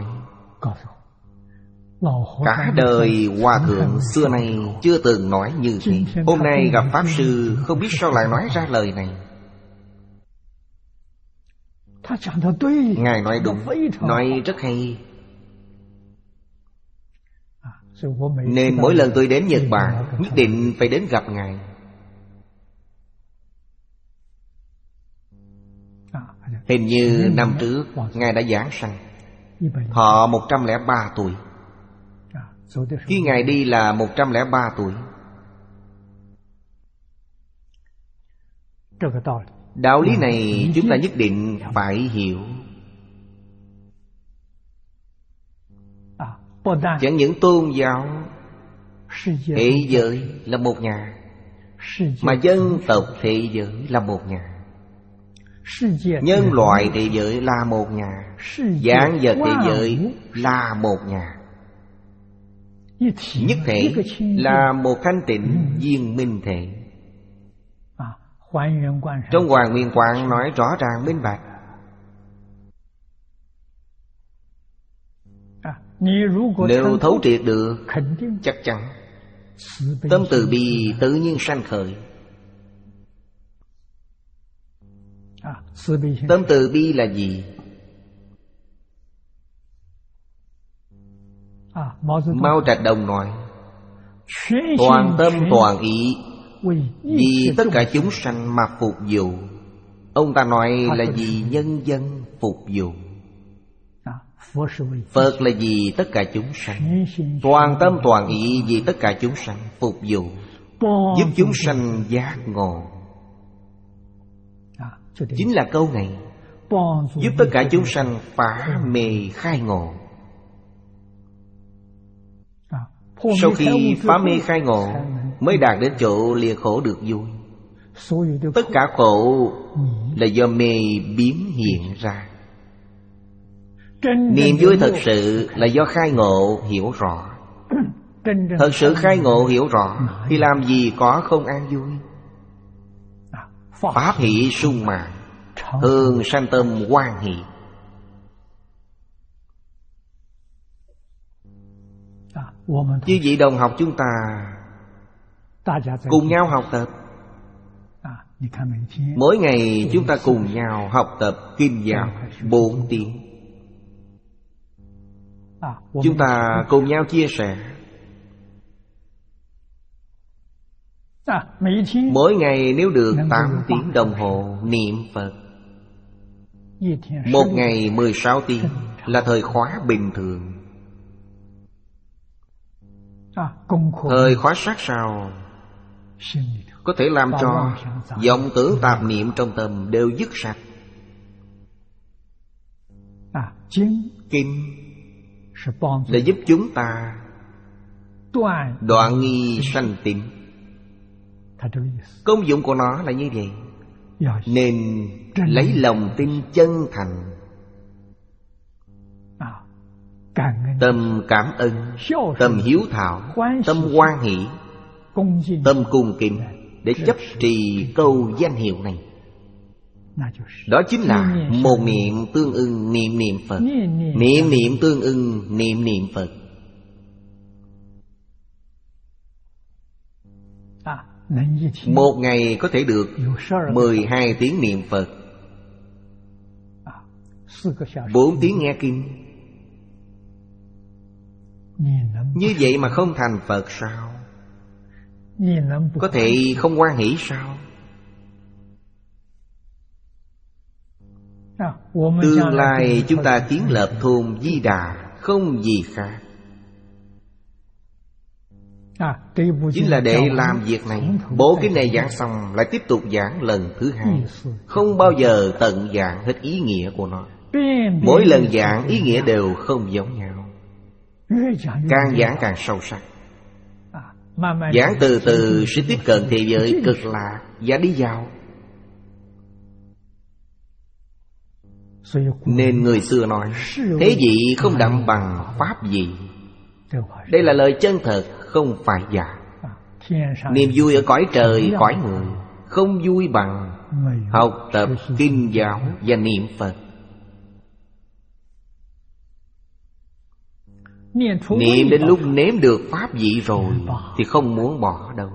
cả đời Hòa Thượng xưa nay chưa từng nói như thế. Hôm nay gặp Pháp Sư, không biết sao lại nói ra lời này. Ngài nói đúng, nói rất hay. Nên mỗi lần tôi đến Nhật Bản, nhất định phải đến gặp Ngài. Hình như năm trước Ngài đã giảng sanh, thọ một trăm lẻ ba tuổi. Khi Ngài đi là một trăm lẻ ba tuổi. Đạo lý này chúng ta nhất định phải hiểu. Chẳng những tôn giáo thế giới là một nhà, mà dân tộc thế giới là một nhà, nhân loại thế giới là một nhà, vạn vật thế giới là một nhà. Nhất thể là một thanh tịnh viên minh thể. Trong Hoàn Nguyên Quán nói rõ ràng minh bạch. Nếu thấu triệt được, chắc chắn tâm từ bi tự nhiên sanh khởi. Tâm từ bi là gì? Mao Trạch Đông nói toàn tâm toàn ý vì tất cả chúng sanh mà phục vụ. Ông ta nói là vì nhân dân phục vụ. Phật là vì tất cả chúng sanh, toàn tâm toàn ý vì tất cả chúng sanh phục vụ, giúp chúng sanh giác ngộ. Chính là câu này, giúp tất cả chúng sanh phá mê khai ngộ. Sau khi phá mê khai ngộ, mới đạt đến chỗ lìa khổ được vui. Tất cả khổ là do mê biến hiện ra. Niềm vui thật sự là do khai ngộ hiểu rõ. Thật sự khai ngộ hiểu rõ thì làm gì có không an vui. Pháp hỷ sung mãn, thường sanh tâm hoan hỷ. Chư vị đồng học chúng ta cùng nhau học tập. Mỗi ngày chúng ta cùng nhau học tập kinh giáo bốn tiếng. Chúng ta cùng nhau chia sẻ. Mỗi ngày nếu được tám tiếng đồng hồ niệm Phật, một ngày mười sáu tiếng là thời khóa bình thường. Thời khóa sát sao có thể làm cho vọng tưởng tạp niệm trong tâm đều dứt sạch. Kinh là giúp chúng ta đoạn nghi sanh tịnh. Công dụng của nó là như vậy. Nên lấy lòng tin chân thành, tâm cảm ơn, tâm hiếu thảo, tâm hoan hỷ, tâm cung kính để chấp trì câu danh hiệu này. Đó chính là một niệm tương ưng niệm niệm Phật, niệm niệm tương ưng niệm niệm Phật. Một ngày có thể được mười hai tiếng niệm Phật, bốn tiếng nghe kinh. Như vậy mà không thành Phật sao? Có thể không hoan hỷ sao? Tương lai chúng ta kiến lập thôn Di Đà không gì khác, chính là để làm việc này. Bộ kinh này giảng xong lại tiếp tục giảng lần thứ hai, không bao giờ tận giảng hết ý nghĩa của nó. Mỗi lần giảng ý nghĩa đều không giống nhau, càng giảng càng sâu sắc. Giảng từ từ sẽ tiếp cận thế giới cực lạc và đi vào. Nên người xưa nói thế vị không đậm bằng pháp vị. Đây là lời chân thật, không phải giả. Niềm vui ở cõi trời, cõi người không vui bằng học tập kinh giáo và niệm Phật. Niệm đến lúc nếm được pháp vị rồi thì không muốn bỏ đâu.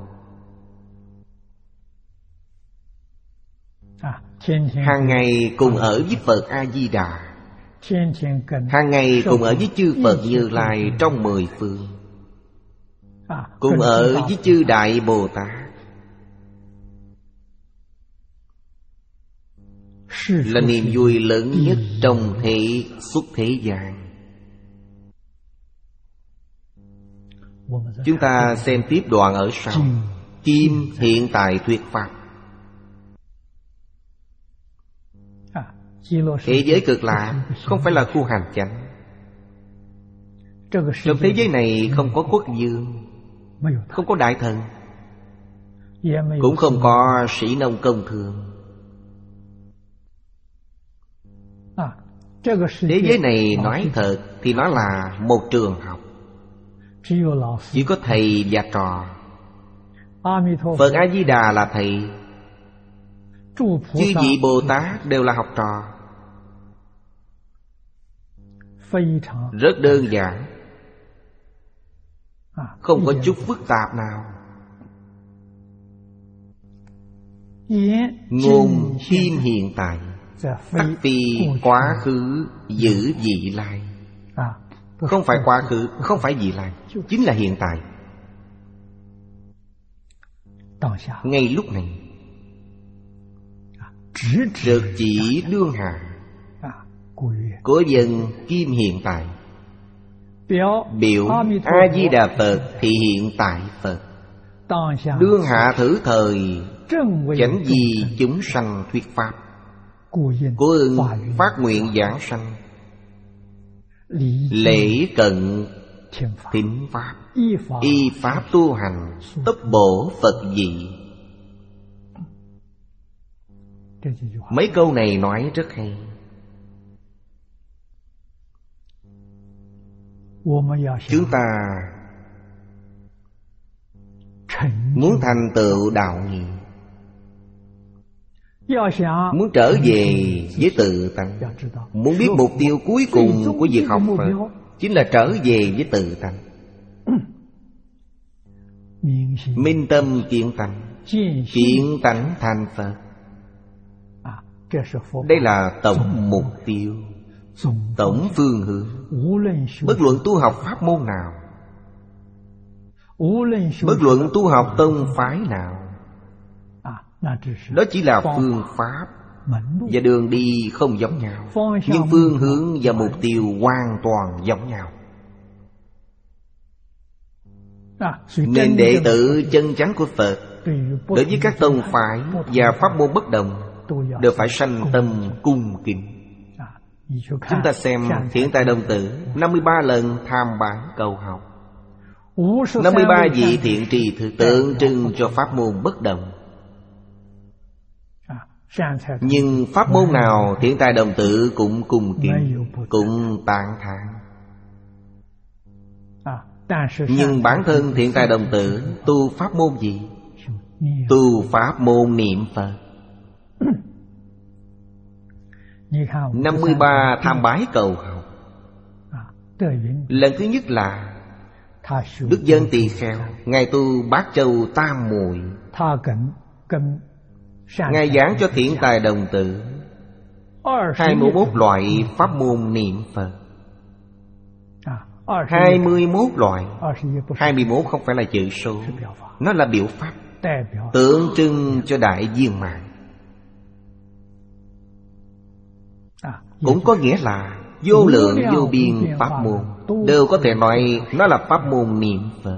Hàng ngày cùng ở với Phật A-di-đà, hàng ngày cùng ở với chư Phật Như Lai trong mười phương, cùng ở với chư Đại Bồ Tát, là niềm vui lớn nhất trong thế xuất thế gian. Chúng ta xem tiếp đoạn ở sau. Kim hiện tại thuyết pháp. Thế giới cực lạc không phải là khu hành chánh. Trong thế giới này không có quốc vương, không có đại thần, cũng không có sĩ nông công thương. Thế giới này nói thật thì nó là một trường học, chỉ có thầy và trò. Phật A-di-đà là thầy, chư vị Bồ Tát đều là học trò. Rất đơn giản, không có chút phức tạp nào. Ngôn kim hiện tại, tắc phi quá khứ giữ vị lai. Không phải quá khứ, không phải vị lai, chính là hiện tại. Ngay lúc này trực chỉ đương hạ của dân kim hiện tại. Biểu A-di-đà Phật thì hiện tại Phật. Đương hạ thử thời chánh di chúng sanh thuyết pháp. Cố ưng phát nguyện giảng sanh. Lễ cận thính pháp, y pháp tu hành, tốc bổ Phật vị. Mấy câu này nói rất hay. Chúng ta muốn thành tựu đạo nghĩa, muốn trở về với tự tánh, muốn biết mục tiêu cuối cùng của việc học Phật chính là trở về với tự tánh. Minh tâm kiến tánh, kiến tánh thành Phật. Đây là tổng mục tiêu, tổng phương hướng. Bất luận tu học pháp môn nào, bất luận tu học tông phái nào, đó chỉ là phương pháp và đường đi không giống nhau, nhưng phương hướng và mục tiêu hoàn toàn giống nhau. Nên đệ tử chân chánh của Phật đối với các tông phái và pháp môn bất đồng đều phải sanh tâm cung kính. Chúng ta xem Thiện Tài Đồng Tử năm mươi ba lần tham bán cầu học, năm mươi ba vị thiện trì thực tượng trưng cho pháp môn bất đồng. Nhưng pháp môn nào Thiện Tài Đồng Tử cũng cung kính, cũng tán thán. Nhưng bản thân Thiện Tài Đồng Tử tu pháp môn gì? Tu pháp môn niệm Phật. Năm mươi ba tham bái cầu học. Lần thứ nhất là Đức Dân Tỳ Kheo, Ngài tu Bát Châu Tam Muội, Ngài giảng cho Thiện Tài Đồng Tử hai mươi mốt loại pháp môn niệm Phật. Hai mươi mốt loại. Hai mươi mốt không phải là chữ số, nó là biểu pháp, tượng trưng cho đại viên mãn. Cũng có nghĩa là vô lượng vô biên pháp môn đều có thể nói nó là pháp môn niệm Phật.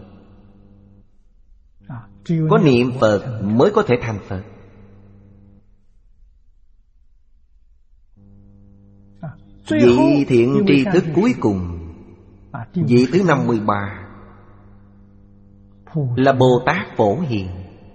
Có niệm Phật mới có thể thành Phật. Vị thiện tri thức cuối cùng, vị thứ năm mươi ba, là Bồ Tát Phổ Hiền.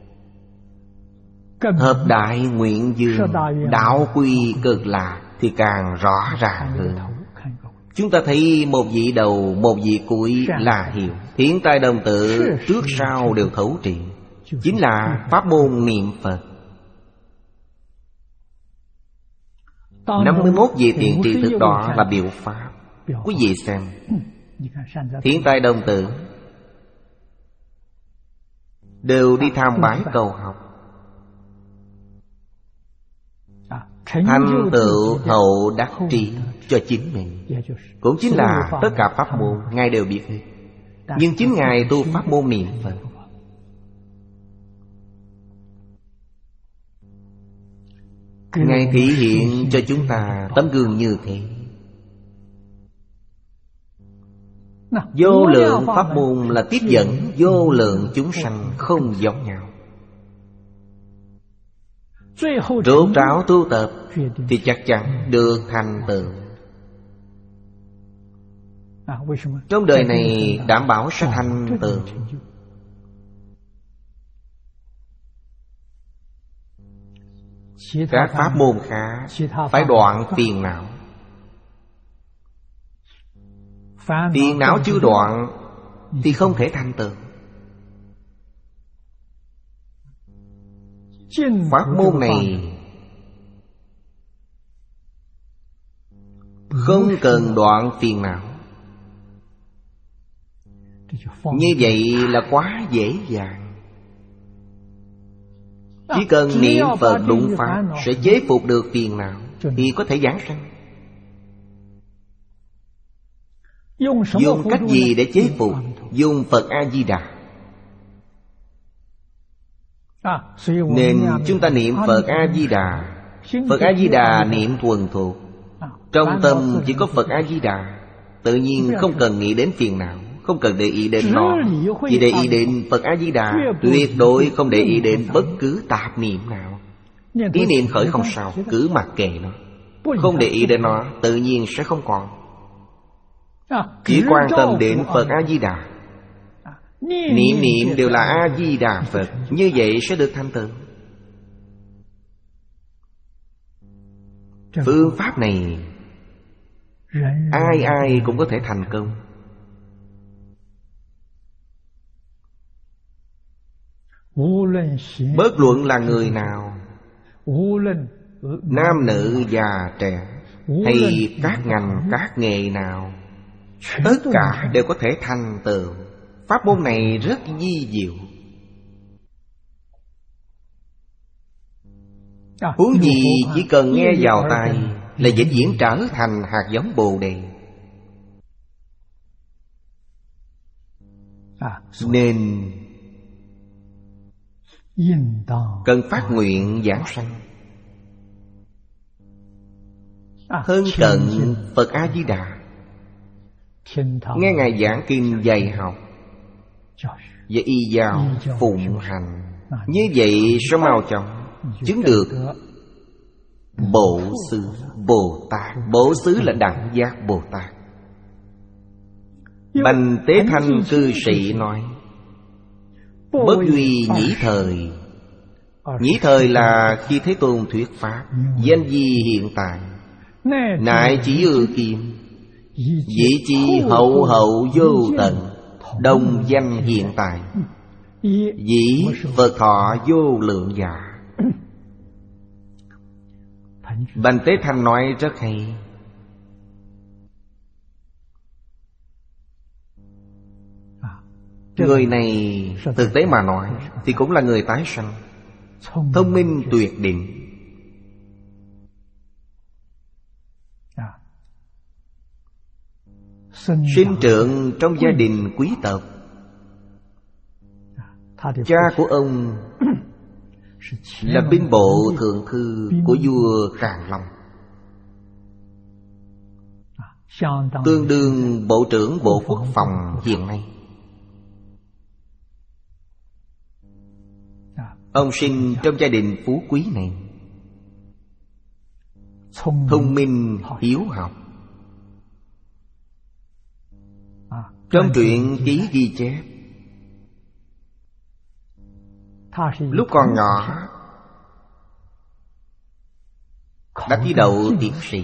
Hợp đại nguyện dương, đạo quy cực lạc thì càng rõ ràng hơn. Chúng ta thấy một vị đầu, một vị cuối là hiểu. Thiện Tài Đồng Tử trước sau đều thấu triệt, chính là pháp môn niệm Phật. Năm mươi mốt vị thiện tri thức đó là biểu pháp. Quý vị xem, Thiện Tài Đồng Tử đều đi tham bái cầu học, thành tựu hậu đắc trí cho chính mình. Cũng chính là tất cả pháp môn Ngài đều biết hết, nhưng chính Ngài tu pháp môn niệm Phật. Ngài thể hiện cho chúng ta tấm gương như thế. Vô lượng pháp môn là tiếp dẫn vô lượng chúng sanh không giống nhau. Rốt ráo tu tập thì chắc chắn được thành tựu. Trong đời này đảm bảo sẽ thành tựu. Các pháp môn khác phải đoạn phiền não. Phiền não chưa đoạn thì không thể thành tựu. Pháp môn này không cần đoạn phiền não. Như vậy là quá dễ dàng. Chỉ cần niệm Phật đụng pháp sẽ chế phục được phiền não thì có thể giảng sanh. Dùng cách gì để chế phục? Dùng Phật A-di-đà. Nên chúng ta niệm Phật A-di-đà. Phật A-di-đà niệm thuần thuộc, trong tâm chỉ có Phật A-di-đà, tự nhiên không cần nghĩ đến phiền não, không cần để ý đến nó. Chỉ để ý đến Phật A-di-đà, tuyệt đối không để ý đến bất cứ tạp niệm nào. Ý niệm khởi không sao, cứ mặc kệ nó, không để ý đến nó, tự nhiên sẽ không còn. Chỉ quan tâm đến Phật A-di-đà, niệm niệm đều là A-di-đà Phật, như vậy sẽ được thành tựu. Phương pháp này ai ai cũng có thể thành công. Bất luận là người nào, nam nữ già trẻ, hay các ngành các nghề nào, tất cả đều có thể thành tựu. Pháp môn này rất vi diệu. Huống gì chỉ cần nghe vào tai là vĩnh viễn trở thành hạt giống Bồ Đề. Nên cần phát nguyện giảng sanh, thân cận Phật A-di-đà, nghe Ngài giảng kinh dạy học và y giáo phụng hành. Như vậy sẽ mau chóng chứng được Bổ xứ Bồ Tát. Bổ xứ là đẳng giác Bồ Tát. Bành Tế Thanh cư sĩ nói: bất duy nhĩ thời. Nhĩ thời là khi Thế Tôn thuyết pháp, danh di hiện tại, nại chỉ ư kim, dĩ chi hậu hậu vô tận, đồng danh hiện tại, dĩ Phật thọ vô lượng giả. Bành Tế Thanh nói rất hay. Người này thực tế mà nói thì cũng là người tái sanh, thông minh tuyệt đỉnh. Sinh trưởng trong gia đình quý tộc. Cha của ông là binh bộ thượng thư của vua Càn Long, tương đương bộ trưởng Bộ Quốc phòng hiện nay. Ông sinh trong gia đình phú quý này, thông minh hiếu học. Trong truyện ký ghi chép, lúc còn nhỏ đã thi đậu tiến sĩ.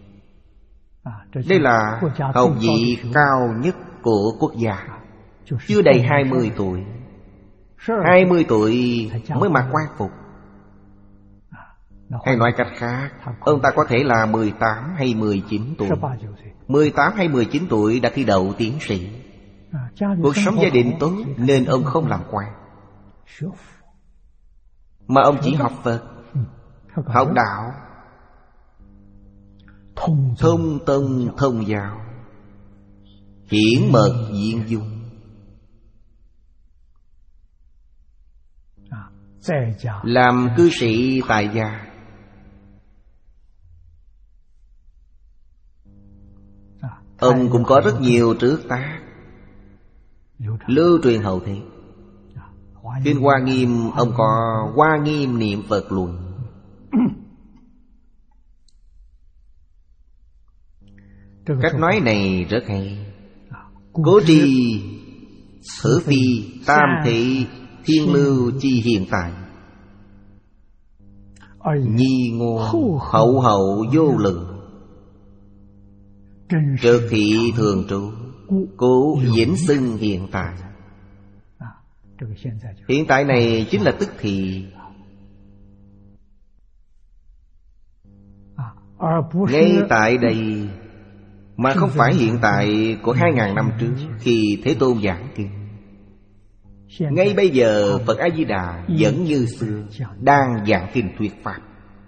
Đây là học vị cao nhất của quốc gia. Chưa đầy hai mươi tuổi, hai mươi tuổi mới mặc quan phục. Hay nói cách khác, ông ta có thể là mười tám hay mười chín tuổi. mười tám hay mười chín tuổi đã thi đậu tiến sĩ. Cuộc sống gia đình tốt nên ông không làm quan, mà ông chỉ học Phật, học đạo, thông tông thông giáo, hiển mật diện dung. Làm cư sĩ tại gia. Ông cũng có rất nhiều trước tác lưu truyền hậu thế. Kinh Hoa Nghiêm ông có Hoa Nghiêm Niệm Phật Luận. Cách nói này rất hay. Cố tri thử phi tam thị thiên lưu chi hiện tại, nhi ngôn hậu hậu vô lượng, trực thị thường trụ, cố diễn xưng hiện tại. Hiện tại này chính là tức thị. Ngay tại đây, mà không phải hiện tại của hai ngàn năm trước khi Thế Tôn giảng kinh. Ngay bây giờ Phật A-di-đà vẫn như xưa đang giảng kinh thuyết pháp.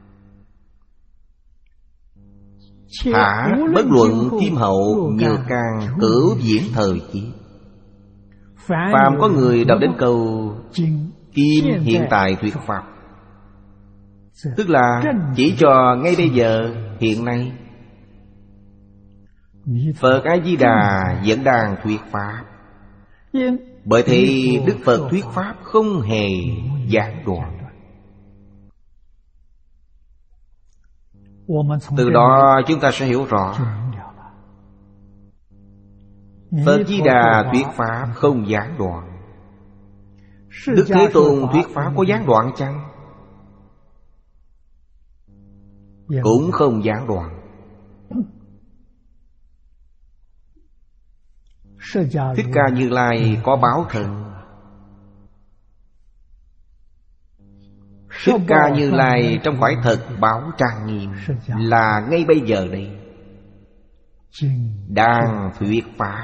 Hả bất luận kim hậu nhược can cửu diễn thời chi, phàm có người đọc đến câu kim hiện tại thuyết pháp, tức là chỉ cho ngay bây giờ hiện nay Phật A-di-đà vẫn đang thuyết pháp. Bởi thì Đức Phật thuyết pháp không hề gián đoạn. Từ đó chúng ta sẽ hiểu rõ Phật Di Đà thuyết pháp không gián đoạn. Đức Thế Tôn thuyết pháp có gián đoạn chăng? Cũng không gián đoạn. Thích Ca Như Lai có báo thân. Thích Ca Như Lai trong cõi thật báo trang nghiêm là ngay bây giờ đây đang thuyết pháp.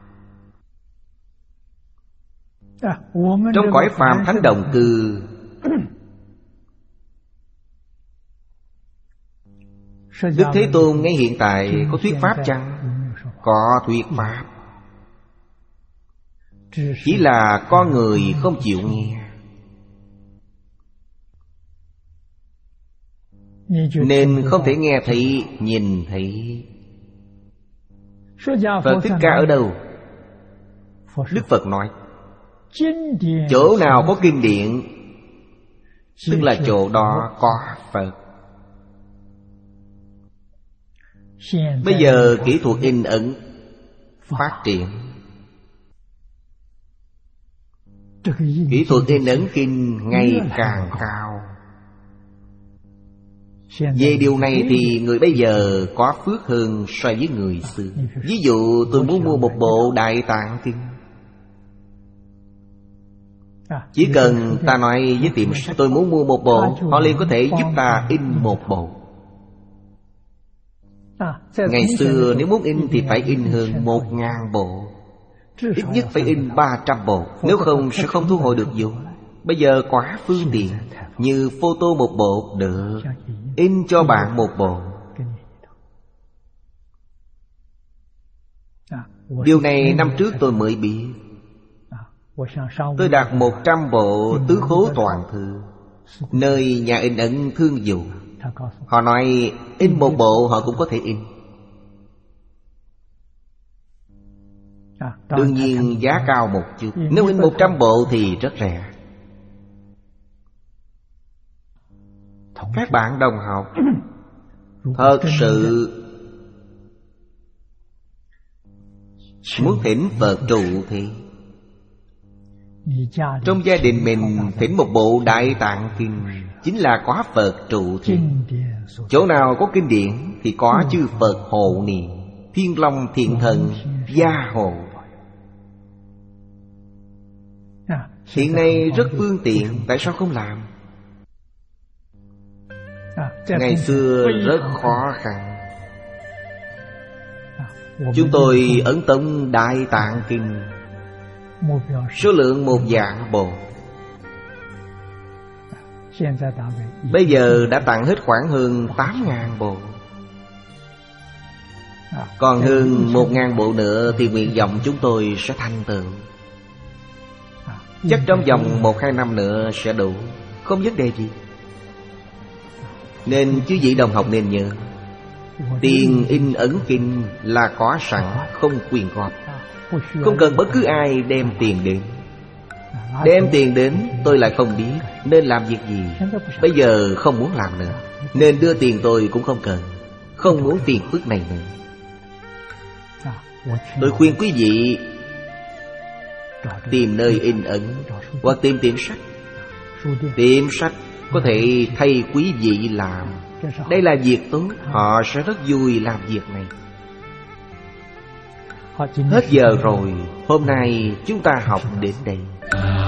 Trong cõi phàm thánh đồng cư, Đức Thế Tôn ngay hiện tại có thuyết pháp chăng? Có thuyết pháp, chỉ là con người không chịu nghe. Nên không thể nghe thấy, nhìn thấy. Phật Thích Ca ở đâu? Đức Phật nói chỗ nào có kinh điển, tức là chỗ đó có Phật. Bây giờ kỹ thuật in ấn phát triển, kỹ thuật in ấn kinh ngày càng cao. Về điều này thì người bây giờ có phước hơn so với người xưa. Ví dụ tôi muốn mua một bộ Đại Tạng Kinh, chỉ cần ta nói với tiệm sách tôi muốn mua một bộ, họ liền có thể giúp ta in một bộ. Ngày xưa nếu muốn in thì phải in hơn một ngàn bộ. Ít nhất phải in ba trăm bộ, nếu không sẽ không thu hồi được vốn. Bây giờ quá phương tiện, như photo một bộ được, in cho bạn một bộ. Điều này năm trước tôi mới biết. Tôi đặt một trăm bộ tứ khố toàn thư, nơi nhà in ấn Thương Dụ. Họ nói in một bộ họ cũng có thể in. Đương nhiên giá cao một chút. Nếu in một trăm bộ thì rất rẻ. Các bạn đồng học thật sự muốn thỉnh Phật trụ thì trong gia đình mình thỉnh một bộ Đại Tạng Kinh, chính là có Phật trụ thì. Chỗ nào có kinh điển thì có chư Phật hộ niệm, Thiên Long Thiện Thần gia hộ. Hiện nay rất phương tiện, tại sao không làm? Ngày xưa rất khó khăn. Chúng tôi ấn tống Đại Tạng Kinh, số lượng một vạn bộ. Bây giờ đã tặng hết khoảng hơn tám ngàn bộ. Còn hơn một ngàn bộ nữa thì nguyện vọng chúng tôi sẽ thành tựu. Chắc trong vòng một hai năm nữa sẽ đủ, không vấn đề gì. Nên chứ vị đồng học nên nhớ, tiền in ấn kinh là có sẵn, không quyên góp. Không cần bất cứ ai đem tiền đến. Đem tiền đến tôi lại không biết nên làm việc gì. Bây giờ không muốn làm nữa, nên đưa tiền tôi cũng không cần. Không muốn phiền phức này nữa. Tôi khuyên quý vị tìm nơi in ấn, hoặc tìm tiệm sách. Tiệm sách có thể thay quý vị làm. Đây là việc tốt, họ sẽ rất vui làm việc này. Hết giờ rồi, hôm nay chúng ta học đến đây.